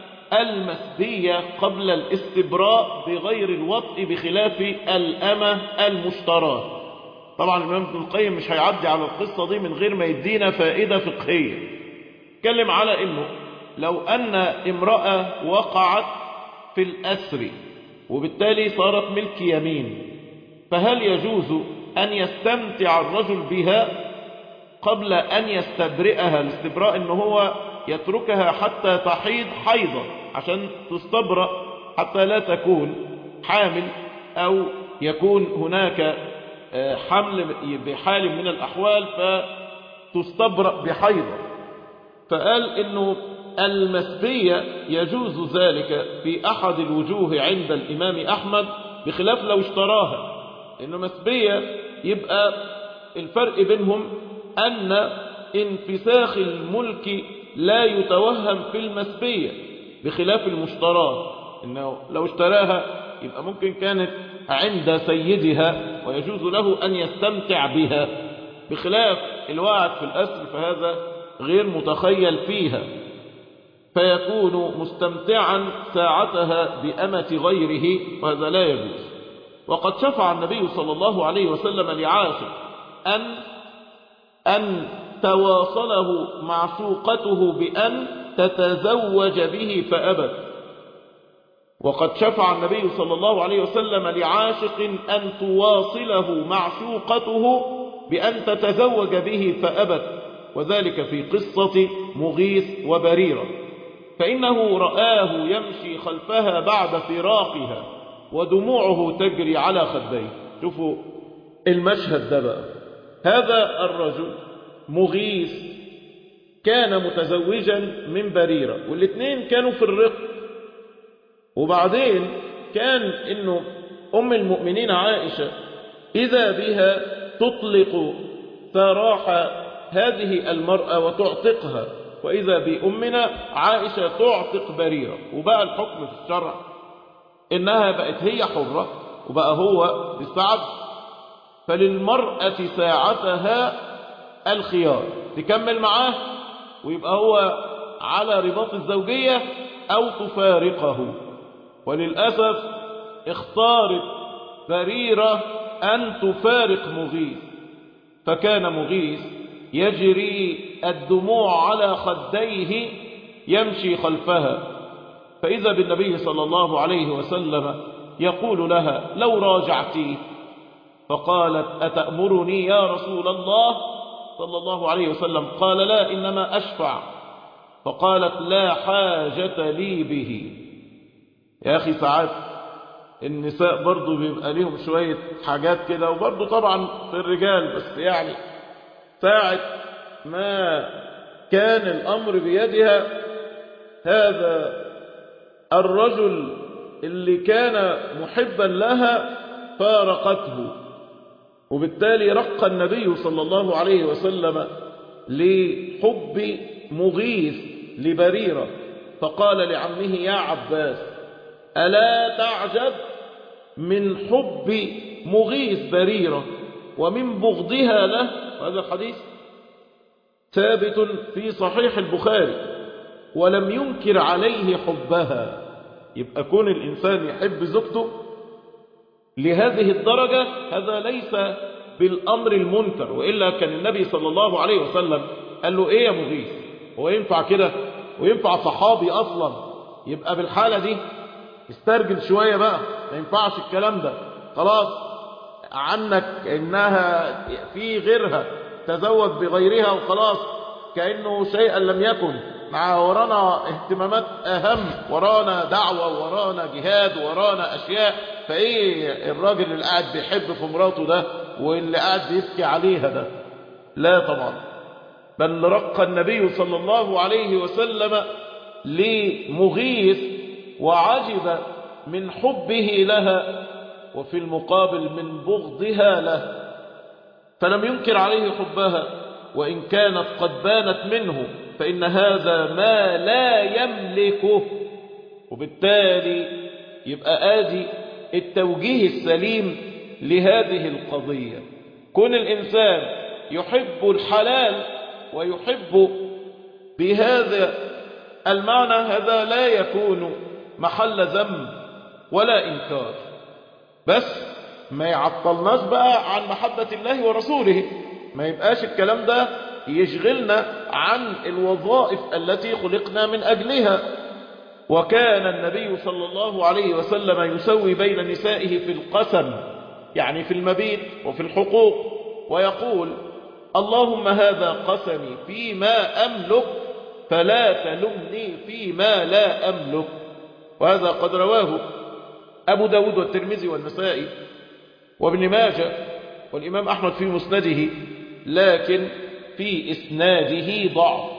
المسبية قبل الاستبراء بغير الوطء بخلاف الأمة المشتراه. طبعا الإمام ابن القيم مش هيعدي على القصة دي من غير ما يدينا فائدة فقهية. اتكلم على إنه لو أن امرأة وقعت في الأسر وبالتالي صارت ملك يمين، فهل يجوز أن يستمتع الرجل بها قبل أن يستبرئها؟ الاستبراء إنه هو يتركها حتى تحيض حيضة عشان تستبرأ، حتى لا تكون حامل أو يكون هناك حمل بحال من الأحوال فتستبرأ بحيضة. فقال إنه المسبية يجوز ذلك في أحد الوجوه عند الإمام أحمد، بخلاف لو اشتراها. إنه مسبية يبقى الفرق بينهم أن انفساخ الملك لا يتوهم في المسبية، بخلاف المشتراه إنه لو اشتراها يبقى ممكن كانت عند سيدها ويجوز له أن يستمتع بها، بخلاف الوعد في الأسر فهذا غير متخيل فيها، فيكون مستمتعا ساعتها بأمة غيره، وهذا لا يجوز. وقد شفع النبي صلى الله عليه وسلم لعاشق أن أن تواصله معشوقته بأن تتزوج به فأبت. وقد شفع النبي صلى الله عليه وسلم لعاشق أن تواصله معشوقته بأن تتزوج به فأبت، وذلك في قصة مغيث وبريرة، فإنه رآه يمشي خلفها بعد فراقها ودموعه تجري على خديه. شوفوا المشهد ده بقى، هذا الرجل مغيث كان متزوجا من بريرة، والاثنين كانوا في الرق، وبعدين كان إنه أم المؤمنين عائشة إذا بها تطلق سراح هذه المرأة وتعتقها، وإذا بأمنا عائشة تعتق بريرة. وبقى الحكم في الشرع إنها بقت هي حرة وبقى هو بالسعد، فللمرأة ساعتها الخيار تكمل معاه ويبقى هو على رباط الزوجية أو تفارقه. وللأسف اختارت بريرة أن تفارق مغيث، فكان مغيث يجري الدموع على خديه يمشي خلفها، فإذا بالنبي صلى الله عليه وسلم يقول لها: لو راجعتي. فقالت: أتأمرني يا رسول الله صلى الله عليه وسلم؟ قال: لا، إنما أشفع. فقالت: لا حاجة لي به. يا أخي ساعات النساء برضو بيبقى ليهم شوية حاجات كده، وبرضو طبعا في الرجال، بس يعني ساعة ما كان الأمر بيدها هذا الرجل اللي كان محبا لها فارقته، وبالتالي رق النبي صلى الله عليه وسلم لحب مغيث لبريرة، فقال لعمه يا عباس ألا تعجب من حب مغيث بريرة ومن بغضها له؟ هذا الحديث ثابت في صحيح البخاري، ولم ينكر عليه حبها. يبقى كون الإنسان يحب زوجته لهذه الدرجة هذا ليس بالأمر المنكر، وإلا كان النبي صلى الله عليه وسلم قال له إيه يا مغيث، هو ينفع كده وينفع صحابي أصلا يبقى بالحالة دي؟ استرجل شوية بقى، ما ينفعش الكلام ده، خلاص عنك إنها في غيرها تزوج بغيرها وخلاص كأنه شيئا لم يكن، مع ورانا اهتمامات أهم، ورانا دعوة ورانا جهاد ورانا أشياء، فإيه الراجل اللي قاعد بيحب في مراته ده واللي قاعد بيبكي عليها ده؟ لا طبعا، بل رق النبي صلى الله عليه وسلم لمغيث وعجب من حبه لها وفي المقابل من بغضها له، فلم ينكر عليه حبها وإن كانت قد بانت منه، فإن هذا ما لا يملكه. وبالتالي يبقى آدي التوجيه السليم لهذه القضية، كون الإنسان يحب الحلال ويحب بهذا المعنى هذا لا يكون محل ذم ولا إنكار، بس ما يعطلناش بقى عن محبة الله ورسوله، ما يبقاش الكلام ده يشغلنا عن الوظائف التي خلقنا من أجلها. وكان النبي صلى الله عليه وسلم يسوي بين نسائه في القسم، يعني في المبيت وفي الحقوق، ويقول اللهم هذا قسمي فيما أملك فلا تلمني فيما لا أملك. وهذا قد رواه أبو داود والترمذي والنسائي وابن ماجه والإمام أحمد في مسنده، لكن في إسناده ضعف.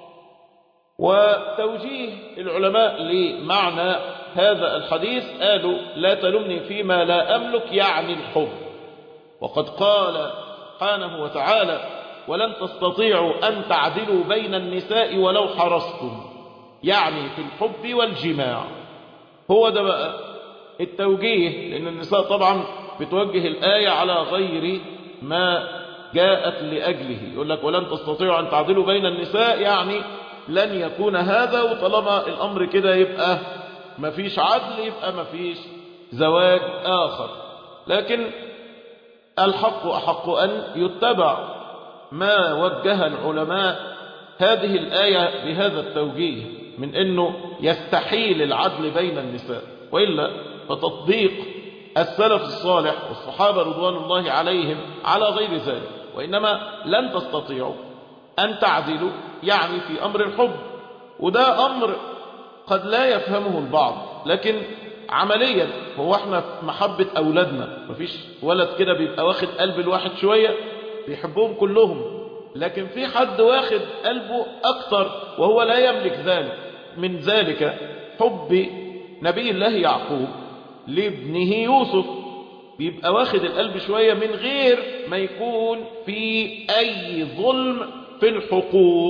وتوجيه العلماء لمعنى هذا الحديث قالوا لا تلمني فيما لا أملك يعني الحب، وقد قال سبحانه وتعالى ولن تستطيعوا أن تعدلوا بين النساء ولو حرصتم، يعني في الحب والجماع. هو ده بقى التوجيه، لأن النساء طبعا بتوجه الآية على غير ما جاءت لأجله، يقول لك ولن تستطيعوا أن تعدلوا بين النساء يعني لن يكون هذا، وطالما الأمر كده يبقى مفيش عدل، يبقى مفيش زواج آخر. لكن الحق أحق أن يتبع ما وجه العلماء هذه الآية بهذا التوجيه من أنه يستحيل العدل بين النساء، وإلا فتطبيق السلف الصالح والصحابة رضوان الله عليهم على غير ذلك. وإنما لن تستطيعوا أن تعدلوا يعني في أمر الحب، وده أمر قد لا يفهمه البعض، لكن عمليا هو احنا في محبة أولادنا مفيش ولد كده بيبقى واخد قلب الواحد شوية بيحبهم كلهم، لكن في حد واخد قلبه أكتر وهو لا يملك ذلك. من ذلك حب نبي الله يعقوب لابنه يوسف، بيبقى واخد القلب شوية من غير ما يكون في أي ظلم في الحقوق.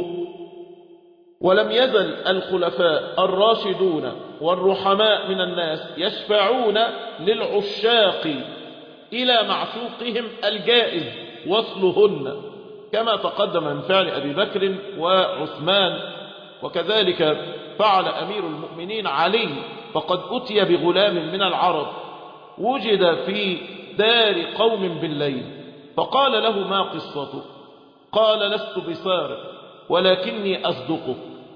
ولم يزل الخلفاء الراشدون والرحماء من الناس يشفعون للعشاق إلى معشوقهم الجائز وصلهن، كما تقدم من فعل أبي بكر وعثمان، وكذلك فعل أمير المؤمنين علي، فقد أتي بغلام من العرب وجد في دار قوم بالليل، فقال له ما قصته؟ قال لست بسارق ولكني أصدقك،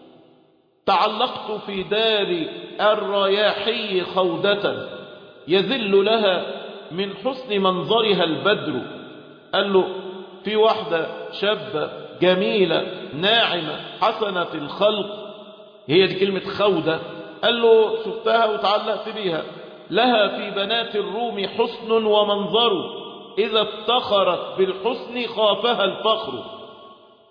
تعلقت في دار الرياحي خودة يذل لها من حسن منظرها البدر. قال له في واحدة شابة جميلة ناعمة حسنة الخلق، هي دي كلمة خودة، قال له شفتها وتعلقت بيها، لها في بنات الروم حسن ومنظر، إذا افتخرت بالحسن خافها الفخر،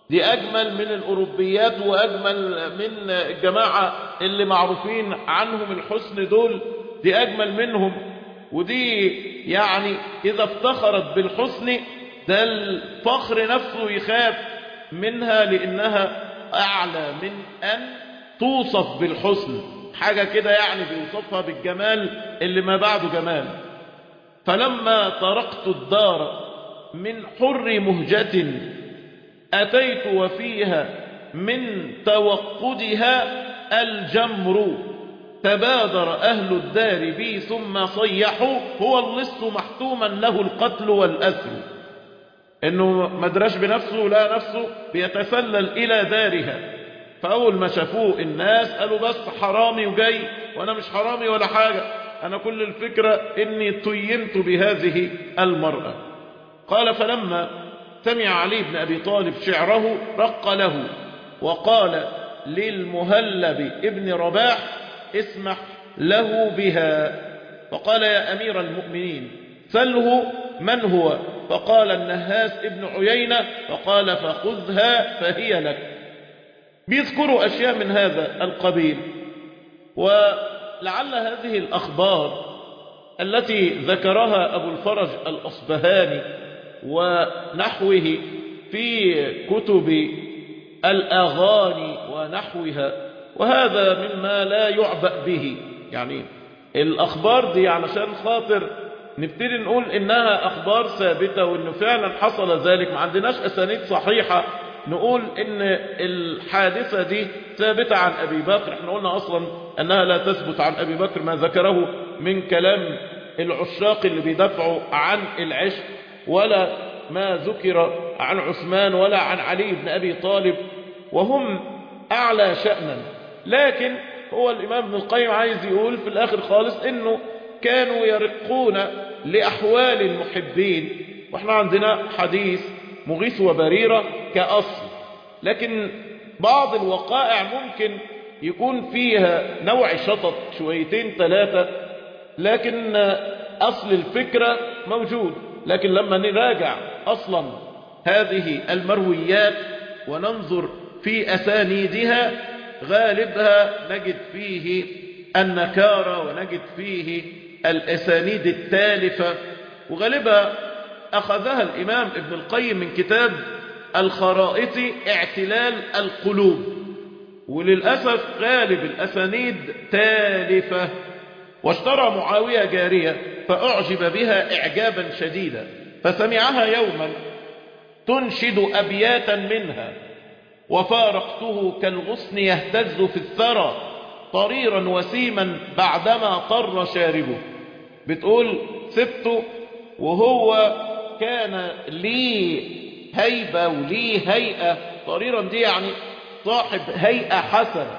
دي أجمل من الأوروبيات وأجمل من الجماعة اللي معروفين عنهم الحسن دول، دي أجمل منهم. ودي يعني إذا افتخرت بالحسن ده الفخر نفسه يخاف منها، لأنها أعلى من أن توصف بالحسن، حاجة كده يعني بيوصفها بالجمال اللي ما بعده جمال. فلما طرقت الدار من حر مهجة أتيت وفيها من توقدها الجمر، تبادر أهل الدار بي ثم صيحوا، هو اللص محتوما له القتل والأسر. إنه مدرش بنفسه لا نفسه بيتسلل إلى دارها، فأول ما شافوه الناس قالوا بس حرامي وجاي، وأنا مش حرامي ولا حاجة، أنا كل الفكرة إني طينت بهذه المرأة. قال فلما سمع علي بن أبي طالب شعره رق له وقال للمهلب ابن رباح اسمح له بها، فقال يا أمير المؤمنين سله من هو؟ فقال النهاس ابن عيينة، فقال فخذها فهي لك. بيذكروا أشياء من هذا القبيل. ولعل هذه الأخبار التي ذكرها أبو الفرج الأصبهاني ونحوه في كتب الأغاني ونحوها، وهذا مما لا يعبأ به. يعني الأخبار دي علشان خاطر نبتدي نقول إنها أخبار ثابتة وإنه فعلا حصل ذلك، ما عندناش أسانيد صحيحة نقول إن الحادثة دي ثابتة عن أبي بكر. احنا قلنا أصلا أنها لا تثبت عن أبي بكر، ما ذكره من كلام العشاق اللي بيدافعوا عن العشق، ولا ما ذكر عن عثمان ولا عن علي بن أبي طالب، وهم أعلى شأنا. لكن هو الإمام ابن القيم عايز يقول في الآخر خالص إنه كانوا يرقون لأحوال المحبين، وإحنا عندنا حديث مغيث وبريرة كأصل، لكن بعض الوقائع ممكن يكون فيها نوع شطط شويتين ثلاثة، لكن أصل الفكرة موجود. لكن لما نراجع أصلا هذه المرويات وننظر في أسانيدها غالبها نجد فيه النكارة ونجد فيه الأسانيد التالفة، وغالبها أخذها الإمام ابن القيم من كتاب الخرائط اعتلال القلوب. وللأسف غالب الأسانيد تالفة. واشترى معاوية جارية فأعجب بها إعجابا شديدا، فسمعها يوما تنشد أبياتا منها: وفارقته كالغصن يهتز في الثرى طريرا وسيما بعدما طر شاربه. بتقول سبته وهو كان ليه هيبة وليه هيئة، طريرا دي يعني صاحب هيئة حسنة،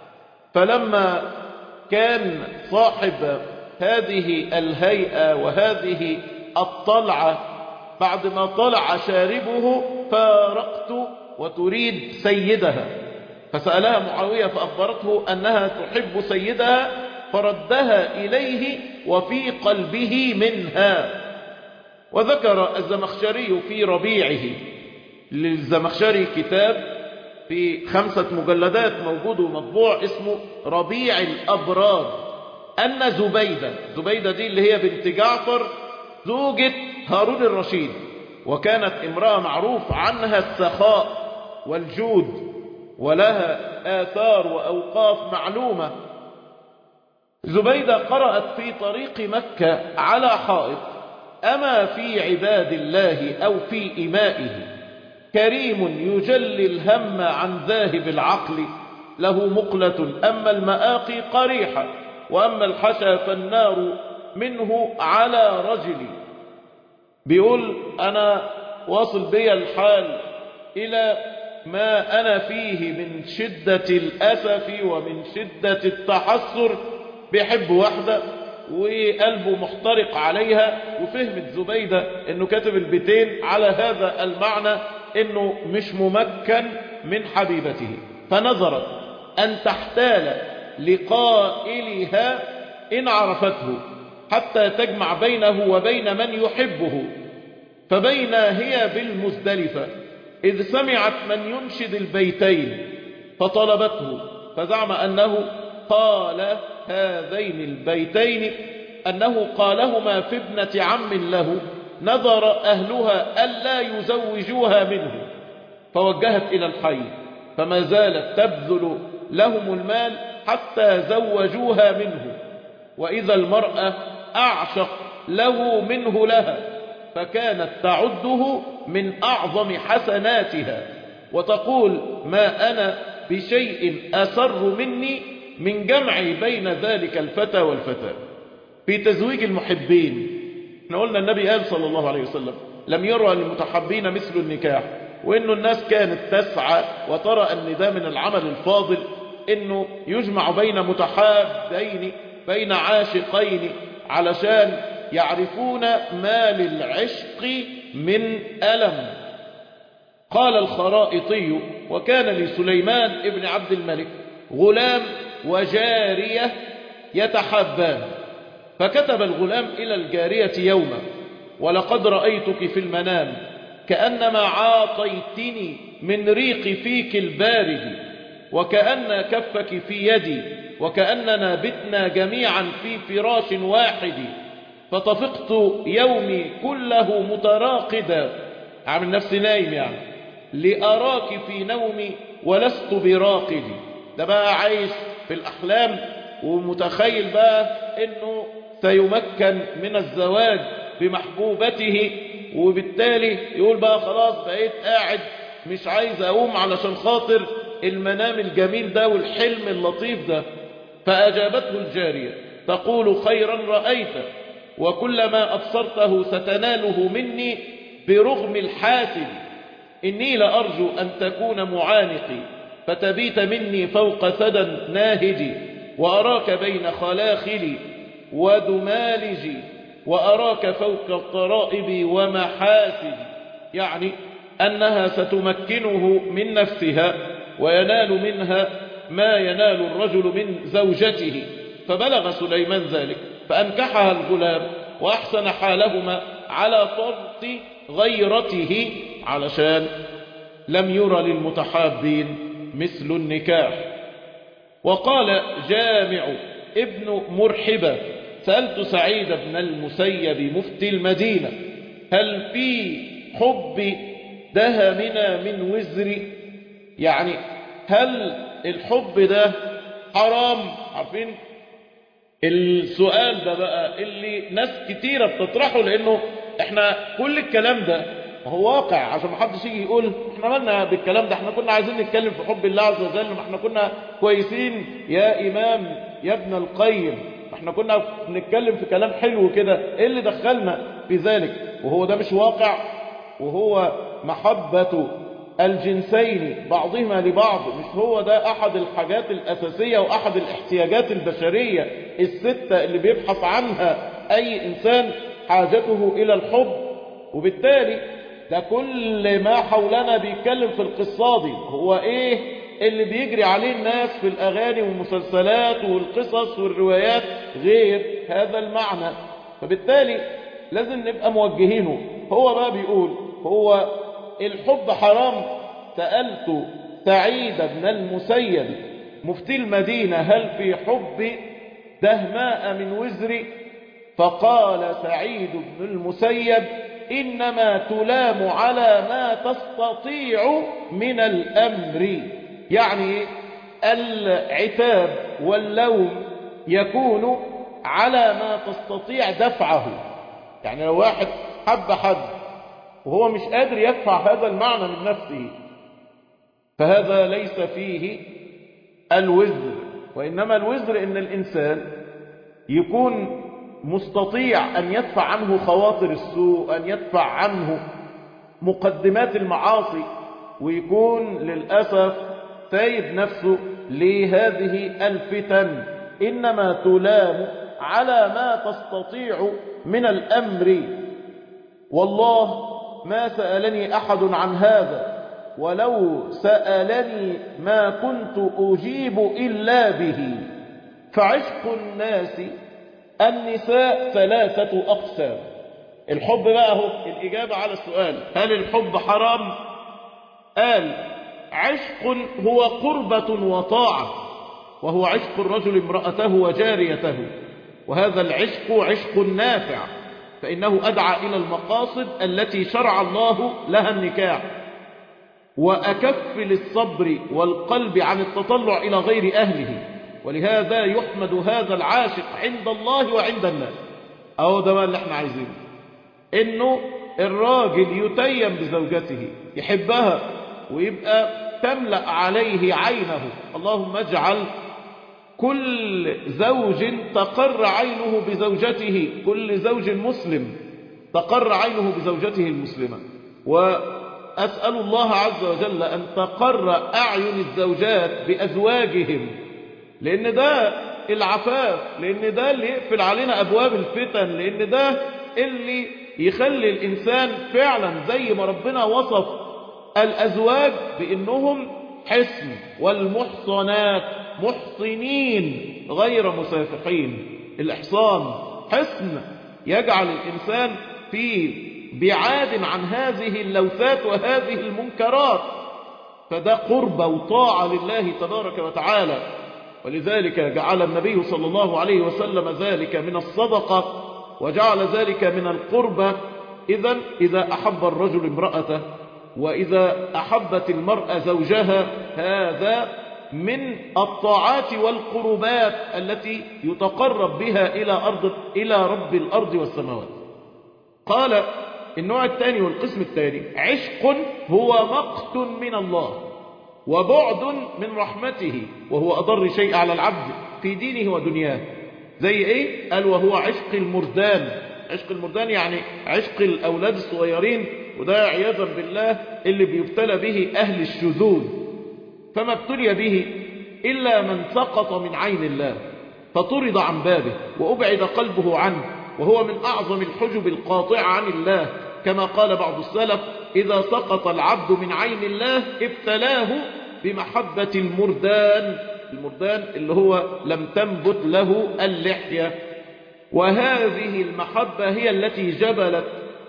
فلما كان صاحب هذه الهيئة وهذه الطلعة بعد ما طلع شاربه فارقت وتريد سيدها، فسألها معاوية فأخبرته أنها تحب سيدها، فردها إليه وفي قلبه منها. وذكر الزمخشري في ربيعه، للزمخشري كتاب في خمسة مجلدات موجود ومطبوع اسمه ربيع الأبرار، أن زبيدة زبيدة دي اللي هي بنت جعفر زوجة هارون الرشيد، وكانت امرأة معروف عنها السخاء والجود ولها آثار وأوقاف معلومة. زبيدة قرأت في طريق مكة على حائط: أما في عباد الله أو في إمائه كريم يجلي الهم عن ذاهب العقل، له مقلة أما المآقي قريحة، وأما الحشا فالنار منه على رجلي. بيقول أنا واصل بي الحال إلى ما أنا فيه من شدة الأسف ومن شدة التحسر، بيحب واحدة وقلبه محترق عليها، وفهمت زبيدة انه كاتب البيتين على هذا المعنى انه مش ممكن من حبيبته، فنظرت ان تحتال لقائلها ان عرفته حتى تجمع بينه وبين من يحبه، فبين هي بالمزدلفة إذ سمعت من ينشد البيتين فطلبته، فزعم أنه قال هذين البيتين أنه قالهما في ابنة عم له نظر أهلها ألا يزوجوها منه، فوجهت إلى الحي فما زالت تبذل لهم المال حتى زوجوها منه، وإذا المرأة أعشق له منه لها، فكانت تعده من أعظم حسناتها وتقول ما أنا بشيء أسر مني من جمعي بين ذلك الفتى والفتاة. في تزويج المحبين احنا قلنا النبي قال صلى الله عليه وسلم لم يرى للمتحبين مثل النكاح، وإنه الناس كانت تسعى وترى أن ده من العمل الفاضل إنه يجمع بين متحابين بين عاشقين علشان يعرفون ما للعشق من ألم. قال الخرائطي وكان لسليمان ابن عبد الملك غلام وجارية يتحابان، فكتب الغلام إلى الجارية يوما ولقد رأيتك في المنام كأنما عاطيتني من ريق فيك البارد، وكأن كفك في يدي، وكأننا بتنا جميعا في فراش واحد، فطفقت يومي كله متراقدا، عامل نفسي نايم يعني، لأراك في نومي ولست براقدي. ده بقى عايش في الأحلام ومتخيل بقى انه سيمكن من الزواج بمحبوبته، وبالتالي يقول بقى خلاص بقيت قاعد مش عايز اقوم علشان خاطر المنام الجميل ده والحلم اللطيف ده. فأجابته الجارية تقول خيرا رأيت، وكلما أبصرته ستناله مني برغم الحاسد، إني لأرجو أن تكون معانقي فتبيت مني فوق ثدى ناهجي، وأراك بين خلاخلي ودمالجي، وأراك فوق الطرائب ومحاسدي، يعني أنها ستمكنه من نفسها وينال منها ما ينال الرجل من زوجته. فبلغ سليمان ذلك فأنكحها الغلام وأحسن حالهما على فرط غيرته، علشان لم يرى للمتحابين مثل النكاح. وقال جامع ابن مرحبة سألت سعيد بن المسيب مفتي المدينة هل في حب دهمنا من وزر، يعني هل الحب ده حرام؟ عارفين السؤال ده بقى اللي ناس كتيرة بتطرحه، لأنه احنا كل الكلام ده هو واقع، عشان ما حدش يجي يقول احنا مالنا بالكلام ده، احنا كنا عايزين نتكلم في حب الله عز وجل، ما احنا كنا كويسين يا إمام يا ابن القيم، احنا كنا بنتكلم في كلام حلو كده، ايه اللي دخلنا في ذلك؟ وهو ده مش واقع، وهو محبة الجنسين بعضهما لبعض مش هو ده أحد الحاجات الأساسية وأحد الاحتياجات البشرية الستة اللي بيبحث عنها أي إنسان، حاجته إلى الحب. وبالتالي ده كل ما حولنا بيتكلم في القصة دي هو إيه اللي بيجري عليه الناس في الأغاني والمسلسلات والقصص والروايات غير هذا المعنى. فبالتالي لازم نبقى موجهينه. هو بقى بيقول هو الحب حرام؟ سألت سعيد بن المسيب مفتي المدينة هل في حب دهماء من وزر؟ فقال سعيد بن المسيب إنما تلام على ما تستطيع من الأمر، يعني العتاب واللوم يكون على ما تستطيع دفعه. يعني لو واحد حب حد وهو مش قادر يدفع هذا المعنى من نفسه فهذا ليس فيه الوزر، وإنما الوزر إن الإنسان يكون مستطيع أن يدفع عنه خواطر السوء، أن يدفع عنه مقدمات المعاصي، ويكون للأسف سايب نفسه لهذه الفتن. إنما تلام على ما تستطيع من الأمر، والله ما سألني أحد عن هذا، ولو سألني ما كنت أجيب إلا به. فعشق الناس النساء ثلاثة أقسام. الحب بقى هو الإجابة على السؤال هل الحب حرام؟ قال عشق هو قربة وطاعة، وهو عشق الرجل امرأته وجاريته، وهذا العشق عشق نافع، فإنه أدعى إلى المقاصد التي شرع الله لها النكاح، وأكف للصبر والقلب عن التطلع إلى غير أهله، ولهذا يحمد هذا العاشق عند الله وعند الناس. أهو ده اللي احنا عايزينه، إنه الراجل يتيم بزوجته، يحبها ويبقى تملأ عليه عينه. اللهم اجعل كل زوج تقر عينه بزوجته، كل زوج مسلم تقر عينه بزوجته المسلمة، وأسأل الله عز وجل أن تقر أعين الزوجات بأزواجهم، لأن ده العفاف، لأن ده اللي يقفل علينا أبواب الفتن، لأن ده اللي يخلي الإنسان فعلا زي ما ربنا وصف الأزواج بأنهم حسن، والمحصنات محصنين غير مسافحين. الإحصان حسن يجعل الإنسان في بعاد عن هذه اللوثات وهذه المنكرات، فده قربة وطاعة لله تبارك وتعالى. ولذلك جعل النبي صلى الله عليه وسلم ذلك من الصدقة، وجعل ذلك من القربة. إذن إذا أحب الرجل امرأته، وإذا أحبت المرأة زوجها، هذا من الطاعات والقربات التي يتقرب بها إلى أرض إلى رب الأرض والسماوات. قال النوع الثاني والقسم الثاني عشق هو مقت من الله وبعد من رحمته، وهو أضر شيء على العبد في دينه ودنياه. زي إيه؟ قال وهو عشق المردان. عشق المردان يعني عشق الأولاد الصغيرين، وده عياذا بالله اللي بيبتلى به أهل الشذوذ، فما ابتلي به إلا من سقط من عين الله فطرد عن بابه وأبعد قلبه عنه، وهو من أعظم الحجب القاطعة عن الله، كما قال بعض السلف إذا سقط العبد من عين الله ابتلاه بمحبة المردان. المردان اللي هو لم تنبت له اللحية. وهذه المحبة هي التي جبلت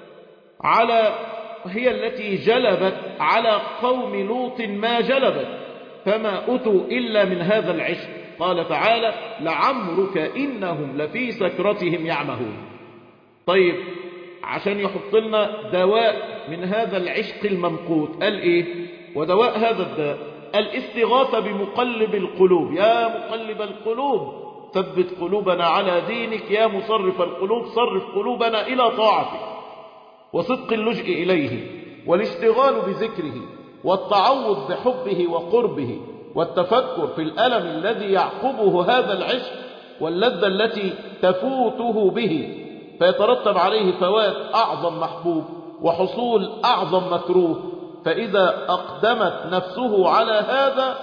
على هي التي جلبت على قوم لوط ما جلبت، فما أتوا إلا من هذا العشق. قال تعالى لعمرك إنهم لفي سكرتهم يعمهون. طيب عشان يحط لنا دواء من هذا العشق الممقوت قال إيه؟ ودواء هذا الداء الاستغاثة بمقلب القلوب. يا مقلب القلوب ثبت قلوبنا على دينك، يا مصرف القلوب صرف قلوبنا إلى طاعتك، وصدق اللجئ إليه، والاشتغال بذكره، والتعوض بحبه وقربه، والتفكر في الألم الذي يعقبه هذا العشق واللذة التي تفوته به، فيترتب عليه فوات أعظم محبوب وحصول أعظم مكروه. فإذا أقدمت نفسه على هذا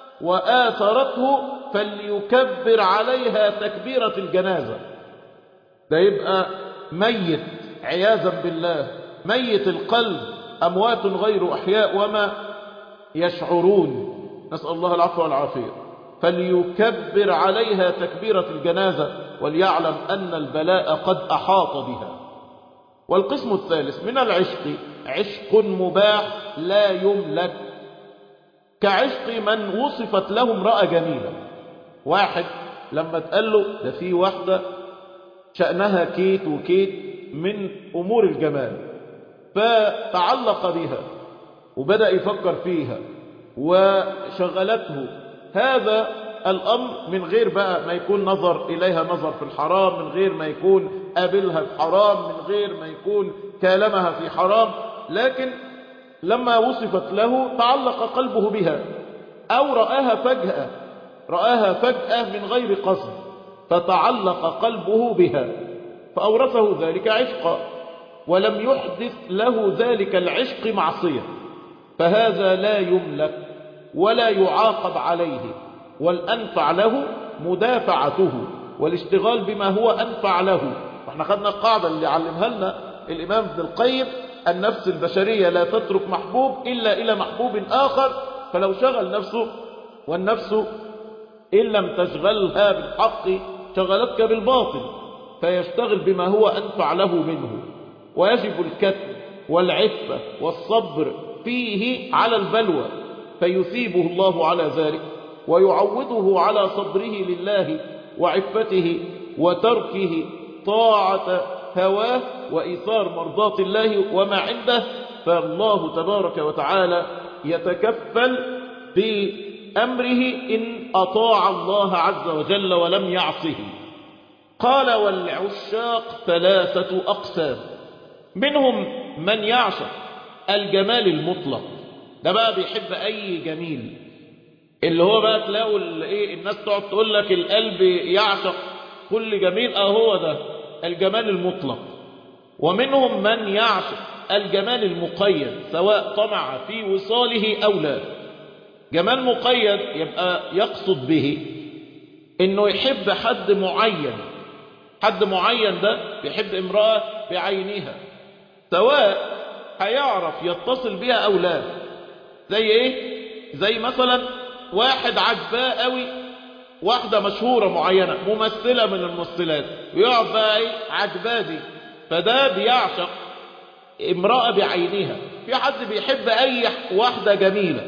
وآثرته فليكبر عليها تكبيرة الجنازة. ده يبقى ميت عياذا بالله، ميت القلب، أموات غير أحياء وما يشعرون، نسأل الله العفو والعافية. فليكبر عليها تكبيرة الجنازة وليعلم أن البلاء قد أحاط بها. والقسم الثالث من العشق عشق مباح لا يملك، كعشق من وصفت له امرأة جميلة. واحد لما تقال له ده في واحدة شأنها كيت وكيت من أمور الجمال، فتعلق بها وبدأ يفكر فيها وشغلته. هذا الأمر من غير بقى ما يكون نظر إليها نظر في الحرام، من غير ما يكون قابلها في حرام، من غير ما يكون كالمها في حرام، لكن لما وصفت له تعلق قلبه بها، أو رآها فجأة رآها فجأة من غير قصد فتعلق قلبه بها فأورثه ذلك عشقا، ولم يحدث له ذلك العشق معصية، فهذا لا يملك ولا يعاقب عليه، والأنفع له مدافعته والاشتغال بما هو أنفع له. واحنا خدنا القاعدة اللي علمها لنا الإمام ابن القيم: النفس البشرية لا تترك محبوب إلا إلى محبوب آخر، فلو شغل نفسه، والنفس إن لم تشغلها بالحق شغلتك بالباطل، فيشتغل بما هو أنفع له منه. ويجب الكتم والعفة والصبر فيه على البلوى فيثيبه الله على ذلك ويعوضه على صبره لله وعفته وتركه طاعة هواه وإيثار مرضات الله وما عنده، فالله تبارك وتعالى يتكفل بأمره إن أطاع الله عز وجل ولم يعصه. قال والعشاق ثلاثة أقسام، منهم من يعشق الجمال المطلق، ده بقى بيحب أي جميل، اللي هو بقى تلاقوا ايه الناس تقعد تقول لك القلب يعشق كل جميل، اه هو ده الجمال المطلق. ومنهم من يعشق الجمال المقيد سواء طمع في وصاله أو لا. جمال مقيد يبقى يقصد به انه يحب حد معين، حد معين ده بيحب امرأة بعينها سواء هيعرف يتصل بها أو لا. زي ايه؟ زي مثلا واحد عجباه قوي واحدة مشهورة معينة ممثلة من الممثلات، ويقعد بقى ايه عجباه دي، فده بيعشق امرأة بعينها. في حد بيحب اي واحدة جميلة.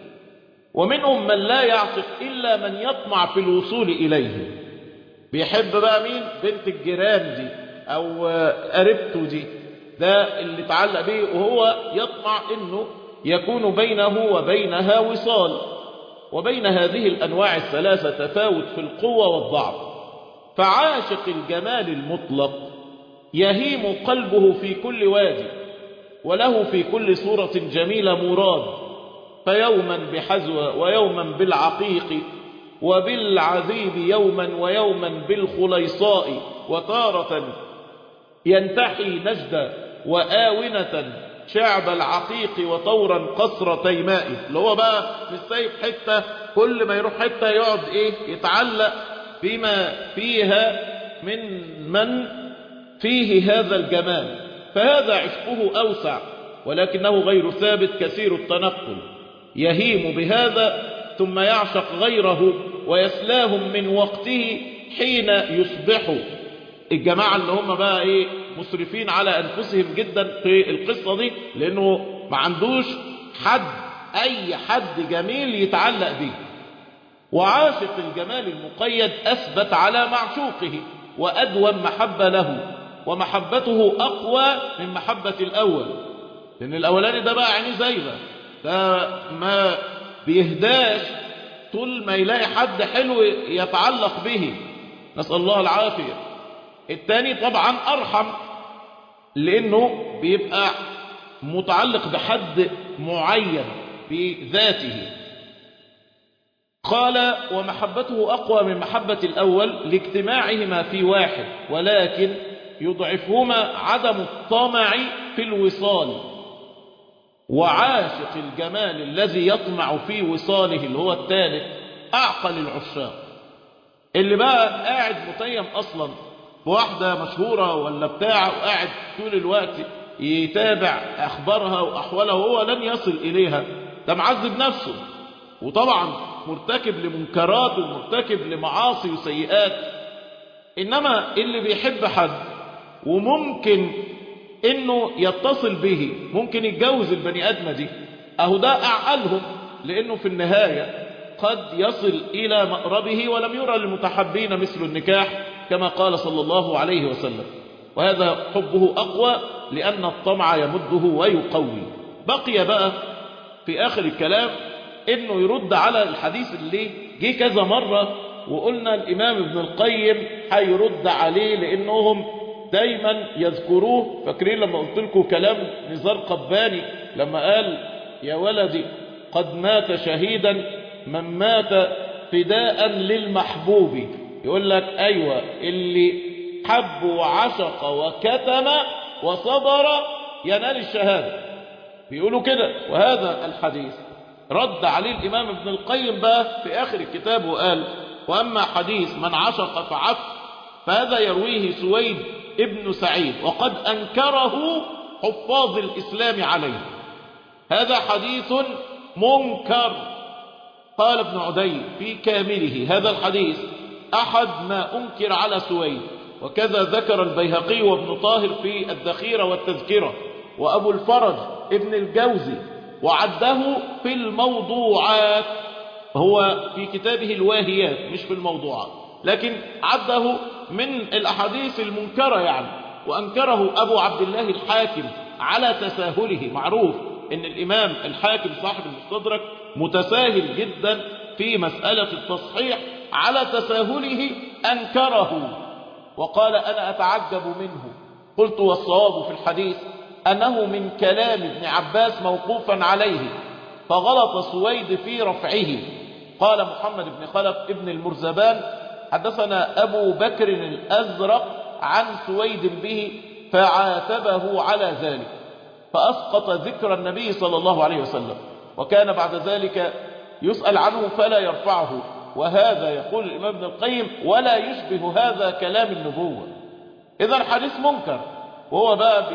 ومنهم من لا يعشق إلا من يطمع في الوصول إليه، بيحب بقى مين؟ بنت الجيران دي أو قريبته دي، ده اللي تعلق به وهو يطمع إنه يكون بينه وبينها وصال. وبين هذه الأنواع الثلاثة تفاوت في القوة والضعف. فعاشق الجمال المطلق يهيم قلبه في كل وادي، وله في كل صورة جميلة مراد، فيوما بحزوة ويوما بالعقيق وبالعذيب يوما ويوما بالخليصاء، وتارة ينتحي نجدا وآونة شعب العقيق وطورا قصر تيماء، اللي هو بقى مش سايب حتة، كل ما يروح حتة يقعد ايه يتعلق بما فيها من من فيه هذا الجمال. فهذا عشقه أوسع ولكنه غير ثابت كثير التنقل، يهيم بهذا ثم يعشق غيره ويسلاهم من وقته حين يصبحوا. الجماعة اللي هم بقى ايه مسرفين على أنفسهم جدا في القصة دي، لأنه ما عندوش حد أي حد جميل يتعلق به. وعاشق الجمال المقيد أثبت على معشوقه وأدوم محبة له، ومحبته أقوى من محبة الأول، لأن الأولاني ده بقى عينيه زايبة، ده ما بيهداش طول ما يلاقي حد حلو يتعلق به، نسأل الله العافية. التاني طبعا أرحم لأنه بيبقى متعلق بحد معين بذاته. قال ومحبته أقوى من محبة الأول لاجتماعهما في واحد، ولكن يضعفهما عدم الطمع في الوصال. وعاشق الجمال الذي يطمع في وصاله اللي هو الثالث أعقل العشاق، اللي بقى قاعد متيم أصلا بواحدة مشهورة ولا بتاع، وقاعد طول الوقت يتابع أخبارها وأحوالها وهو لن يصل إليها، ده معذب نفسه، وطبعا مرتكب لمنكرات ومرتكب لمعاصي وسيئات. إنما اللي بيحب حد وممكن إنه يتصل به، ممكن يتجوز البني آدمة دي، أهو ده أعقلهم، لأنه في النهاية قد يصل إلى مقربه ولم يرى للمتحبين مثل النكاح كما قال صلى الله عليه وسلم. وهذا حبه أقوى لأن الطمع يمده ويقوي. بقي بقى في آخر الكلام إنه يرد على الحديث اللي جه كذا مرة، وقلنا الإمام ابن القيم هيرد عليه لأنهم دايما يذكروه. فاكرين لما قلت لكم كلام نزار قباني لما قال يا ولدي قد مات شهيدا من مات فداء للمحبوب، يقول لك أيوة اللي حب وعشق وكتم وصبر ينال الشهادة، بيقولوا كده. وهذا الحديث رد عليه الإمام ابن القيم بقى في آخر الكتاب وقال وأما حديث من عشق فعف فهذا يرويه سويد ابن سعيد وقد أنكره حفاظ الإسلام عليه، هذا حديث منكر. قال ابن عدي في كامله هذا الحديث أحد ما أنكر على سويد، وكذا ذكر البيهقي وابن طاهر في الذخيرة والتذكرة، وأبو الفرج ابن الجوزي وعده في الموضوعات، هو في كتابه الواهيات مش في الموضوعات، لكن عده من الأحاديث المنكرة يعني، وأنكره أبو عبد الله الحاكم على تساهله. معروف أن الإمام الحاكم صاحب المستدرك متساهل جدا في مسألة التصحيح، على تساهله أنكره وقال أنا أتعجب منه. قلت والصواب في الحديث أنه من كلام ابن عباس موقوفا عليه، فغلط سويد في رفعه. قال محمد بن خلف ابن المرزبان حدثنا أبو بكر الأزرق عن سويد به فعاتبه على ذلك، فأسقط ذكر النبي صلى الله عليه وسلم، وكان بعد ذلك يسأل عنه فلا يرفعه. وهذا يقول الإمام ابن القيم ولا يشبه هذا كلام النبوة. إذا الحديث منكر، وهو بقى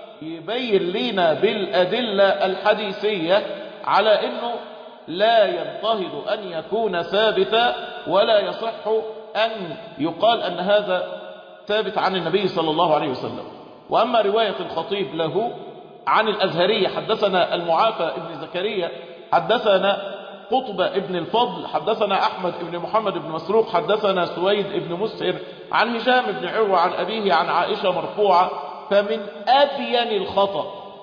يبين لنا بالأدلة الحديثية على أنه لا ينتهض أن يكون ثابتا، ولا يصح أن يقال أن هذا ثابت عن النبي صلى الله عليه وسلم. وأما رواية الخطيب له عن الأزهري حدثنا المعافى ابن زكريا حدثنا قطب ابن الفضل حدثنا أحمد ابن محمد بن مسروق حدثنا سويد ابن مسهر عن هشام بن عروة عن أبيه عن عائشة مرفوعة، فمن أبين الخطأ،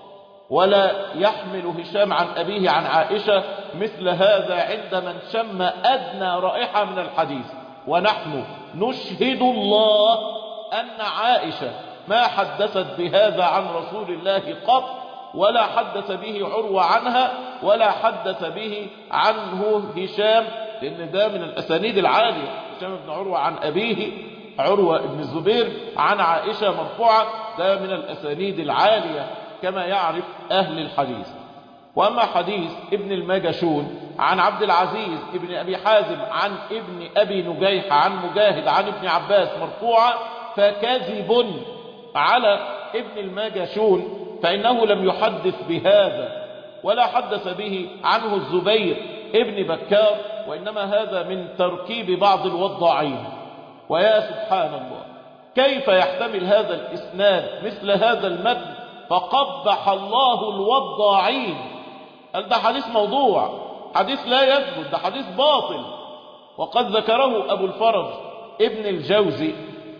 ولا يحمل هشام عن أبيه عن عائشة مثل هذا عند من شم أدنى رائحة من الحديث. ونحن نشهد الله أن عائشة ما حدثت بهذا عن رسول الله قط، ولا حدث به عروة عنها، ولا حدث به عنه هشام، لأن ده من الأسانيد العالية. هشام بن عروة عن أبيه، عروة بن الزبير عن عائشة مرفوعة، ده من الأسانيد العالية كما يعرف أهل الحديث. وأما حديث ابن المجشون عن عبد العزيز ابن أبي حازم عن ابن أبي نجيح عن مجاهد عن ابن عباس مرفوعة فكذب على ابن المجشون، فإنه لم يحدث بهذا، ولا حدث به عنه الزبير ابن بكار، وإنما هذا من تركيب بعض الوضاعين. ويا سبحان الله، كيف يحتمل هذا الإسناد مثل هذا المتن؟ فقبح الله الوضاعين. قال ده حديث موضوع، حديث لا يثبت، ده حديث باطل. وقد ذكره أبو الفرج ابن الجوزي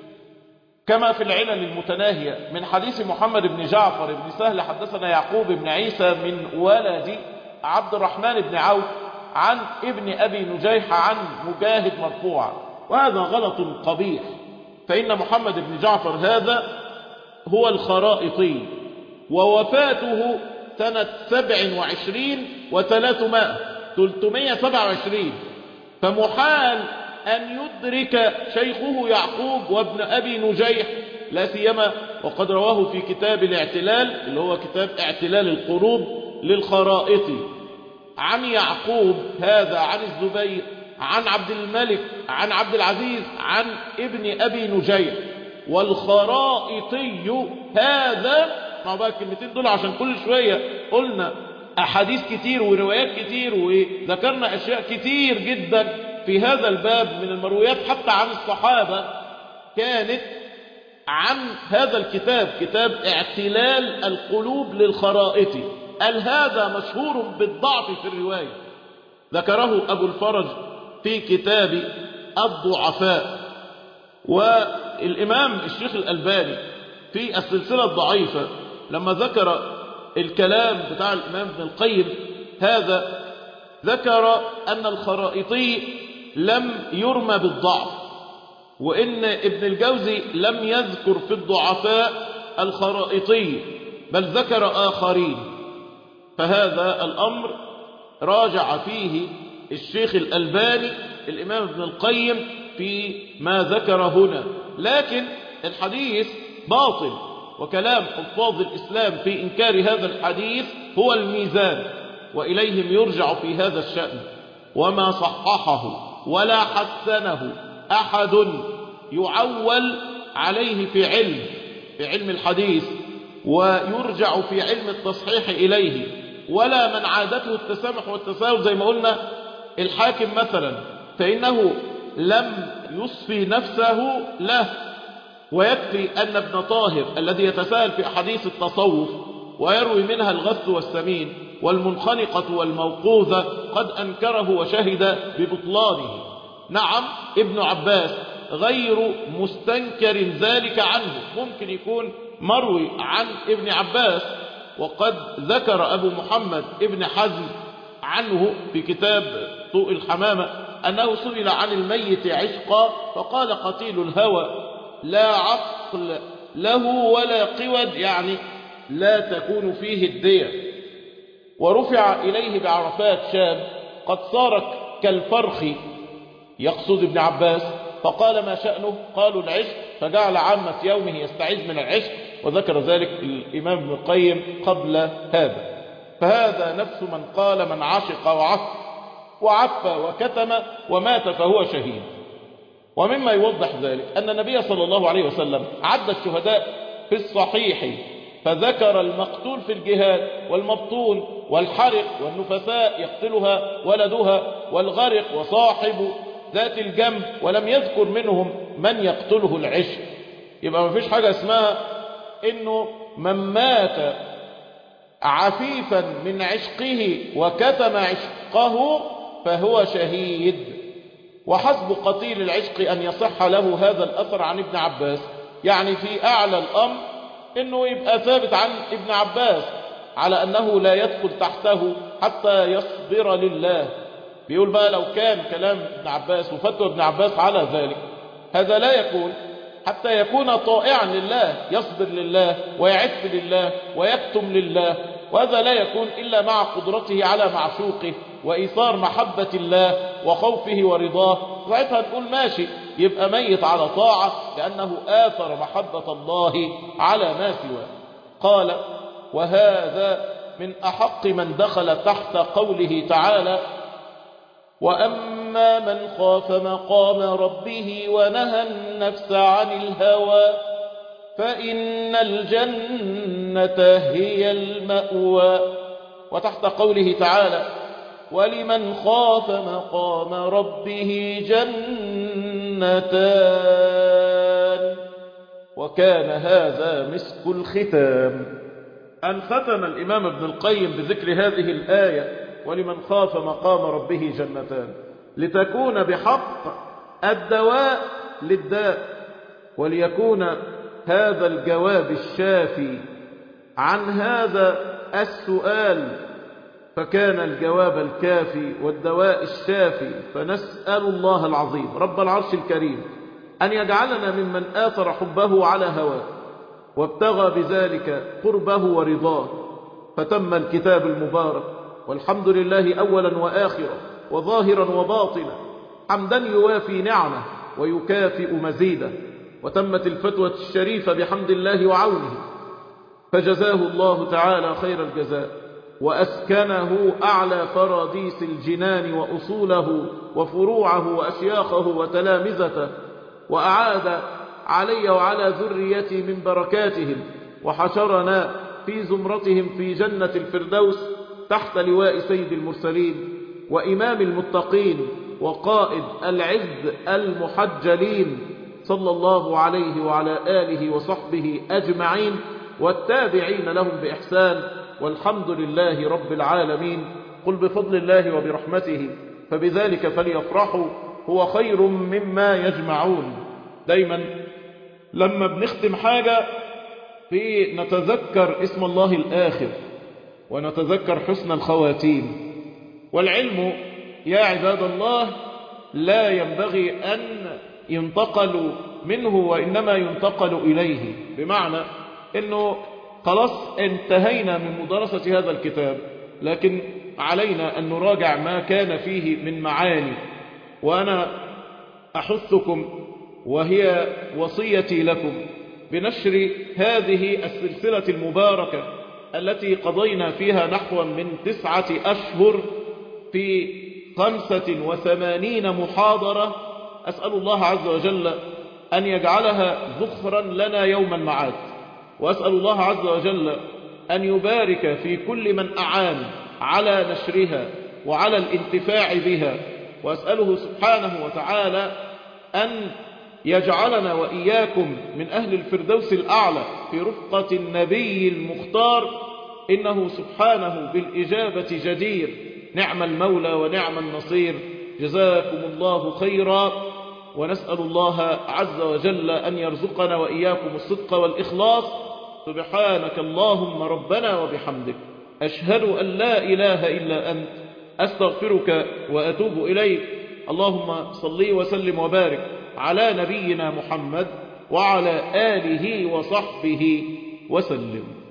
كما في العلل المتناهية من حديث محمد بن جعفر بن سهل حدثنا يعقوب بن عيسى من ولد عبد الرحمن بن عوف عن ابن أبي نجيح عن مجاهد مرفوعا، وهذا غلط قبيح. فإن محمد بن جعفر هذا هو الخرائطي، ووفاته سنة سبع وعشرين وثلاثمائة ثلاثمائة سبعة وعشرين، فمحال أن يدرك شيخه يعقوب وابن أبي نجيح، لا سيما وقد رواه في كتاب الاعتلال اللي هو كتاب اعتلال القروب للخرائطي عن يعقوب هذا عن الزبير عن عبد الملك عن عبد العزيز عن ابن أبي نجيح. والخرائطي هذا، مع بقى الكلمتين دول عشان كل شوية قلنا أحاديث كتير وروايات كتير وذكرنا أشياء كتير جدا في هذا الباب من المرويات حتى عن الصحابة كانت عن هذا الكتاب، كتاب اعتلال القلوب للخرائطي. قال هذا مشهور بالضعف في الرواية، ذكره أبو الفرج في كتاب الضعفاء. والإمام الشيخ الألباني في السلسلة الضعيفة لما ذكر الكلام بتاع الإمام ابن القيم هذا، ذكر أن الخرائطي لم يرمى بالضعف، وإن ابن الجوزي لم يذكر في الضعفاء الخرائطي بل ذكر آخرين. فهذا الأمر راجع فيه الشيخ الألباني الإمام ابن القيم في ما ذكر هنا، لكن الحديث باطل، وكلام حفاظ الإسلام في إنكار هذا الحديث هو الميزان، وإليهم يرجع في هذا الشأن. وما صححه ولا حسنه أحد يعول عليه في علم في علم الحديث، ويرجع في علم التصحيح إليه، ولا من عادته التسامح والتساهل زي ما قلنا الحاكم مثلا، فإنه لم يصفي نفسه له. ويكفي أن ابن طاهر الذي يتساهل في أحاديث التصوف ويروي منها الغث والسمين والمنخنقة والموقوذة قد أنكره وشهد ببطلانه. نعم ابن عباس غير مستنكر ذلك عنه، ممكن يكون مروي عن ابن عباس، وقد ذكر أبو محمد ابن حزم عنه في كتاب طوء الحمامة أنه سئل عن الميت عشقا فقال قتيل الهوى لا عقل له ولا قود، يعني لا تكون فيه الدية. ورفع إليه بعرفات شاب قد صار كالفرخ، يقصد ابن عباس، فقال ما شأنه؟ قالوا العشق، فجعل عامة يومه يستعيذ من العشق، وذكر ذلك الإمام ابن القيم قبل هذا. فهذا نفس من قال من عشق وعف وعف وكتم ومات فهو شهيد. ومما يوضح ذلك أن النبي صلى الله عليه وسلم عد الشهداء في الصحيح فذكر المقتول في الجهاد والمبطون والحرق والنفساء يقتلها ولدها والغرق وصاحب ذات الجنب، ولم يذكر منهم من يقتله العشق. يبقى ما فيش حاجة اسمها انه من مات عفيفا من عشقه وكتم عشقه فهو شهيد. وحسب قتيل العشق أن يصح له هذا الأثر عن ابن عباس، يعني في أعلى الأمر انه يبقى ثابت عن ابن عباس على أنه لا يدخل تحته حتى يصبر لله. بيقول بقى لو كان كلام ابن عباس وفتوى ابن عباس على ذلك، هذا لا يكون حتى يكون طائعا لله، يصبر لله ويعف لله ويكتم لله، وهذا لا يكون إلا مع قدرته على معشوقه وإيثار محبة الله وخوفه ورضاه. ساعتها نقول ماشي، يبقى ميت على طاعة لأنه آثر محبة الله على ما سواه. قال وهذا من أحق من دخل تحت قوله تعالى وأما من خاف مقام ربه ونهى النفس عن الهوى فإن الجنة هي المأوى. وتحت قوله تعالى ولمن خاف مقام ربه جنتان وكان هذا مسك الختام. أن ختم الإمام ابن القيم بذكر هذه الآية ولمن خاف مقام ربه جنتان لتكون بحق الدواء للداء، وليكون هذا الجواب الشافي عن هذا السؤال، فكان الجواب الكافي والدواء الشافي. فنسأل الله العظيم رب العرش الكريم أن يجعلنا ممن آثر حبه على هواه وابتغى بذلك قربه ورضاه. فتم الكتاب المبارك والحمد لله أولا وآخرا وظاهرا وباطنا، حمدا يوافي نعمه ويكافئ مزيده. وتمت الفتوى الشريفة بحمد الله وعونه، فجزاه الله تعالى خير الجزاء وأسكنه أعلى فراديس الجنان وأصوله وفروعه وأشياخه وتلامذته، وأعاد علي وعلى ذريتي من بركاتهم، وحشرنا في زمرتهم في جنة الفردوس تحت لواء سيد المرسلين وإمام المتقين وقائد العز المحجلين صلى الله عليه وعلى آله وصحبه أجمعين والتابعين لهم بإحسان، والحمد لله رب العالمين. قل بفضل الله وبرحمته فبذلك فليفرحوا هو خير مما يجمعون. دايما لما بنختم حاجة في نتذكر اسم الله الآخر ونتذكر حسن الخواتيم. والعلم يا عباد الله لا ينبغي أن ينتقل منه وإنما ينتقل إليه، بمعنى أنه خلاص انتهينا من مدرسة هذا الكتاب، لكن علينا أن نراجع ما كان فيه من معاني. وأنا أحثكم وهي وصيتي لكم بنشر هذه السلسلة المباركة التي قضينا فيها نحو من تسعة أشهر في خمسة وثمانين محاضرة. أسأل الله عز وجل أن يجعلها ذخرا لنا يوم المعاد، وأسأل الله عز وجل أن يبارك في كل من أعان على نشرها وعلى الانتفاع بها، وأسأله سبحانه وتعالى أن يجعلنا وإياكم من أهل الفردوس الأعلى في رفقة النبي المختار إنه سبحانه بالإجابة جدير، نعم المولى ونعم النصير. جزاكم الله خيرا، ونسأل الله عز وجل أن يرزقنا وإياكم الصدق والإخلاص. سبحانك اللهم ربنا وبحمدك، أشهد أن لا إله إلا أنت، أستغفرك وأتوب إليك. اللهم صل وسلم وبارك على نبينا محمد وعلى آله وصحبه وسلم.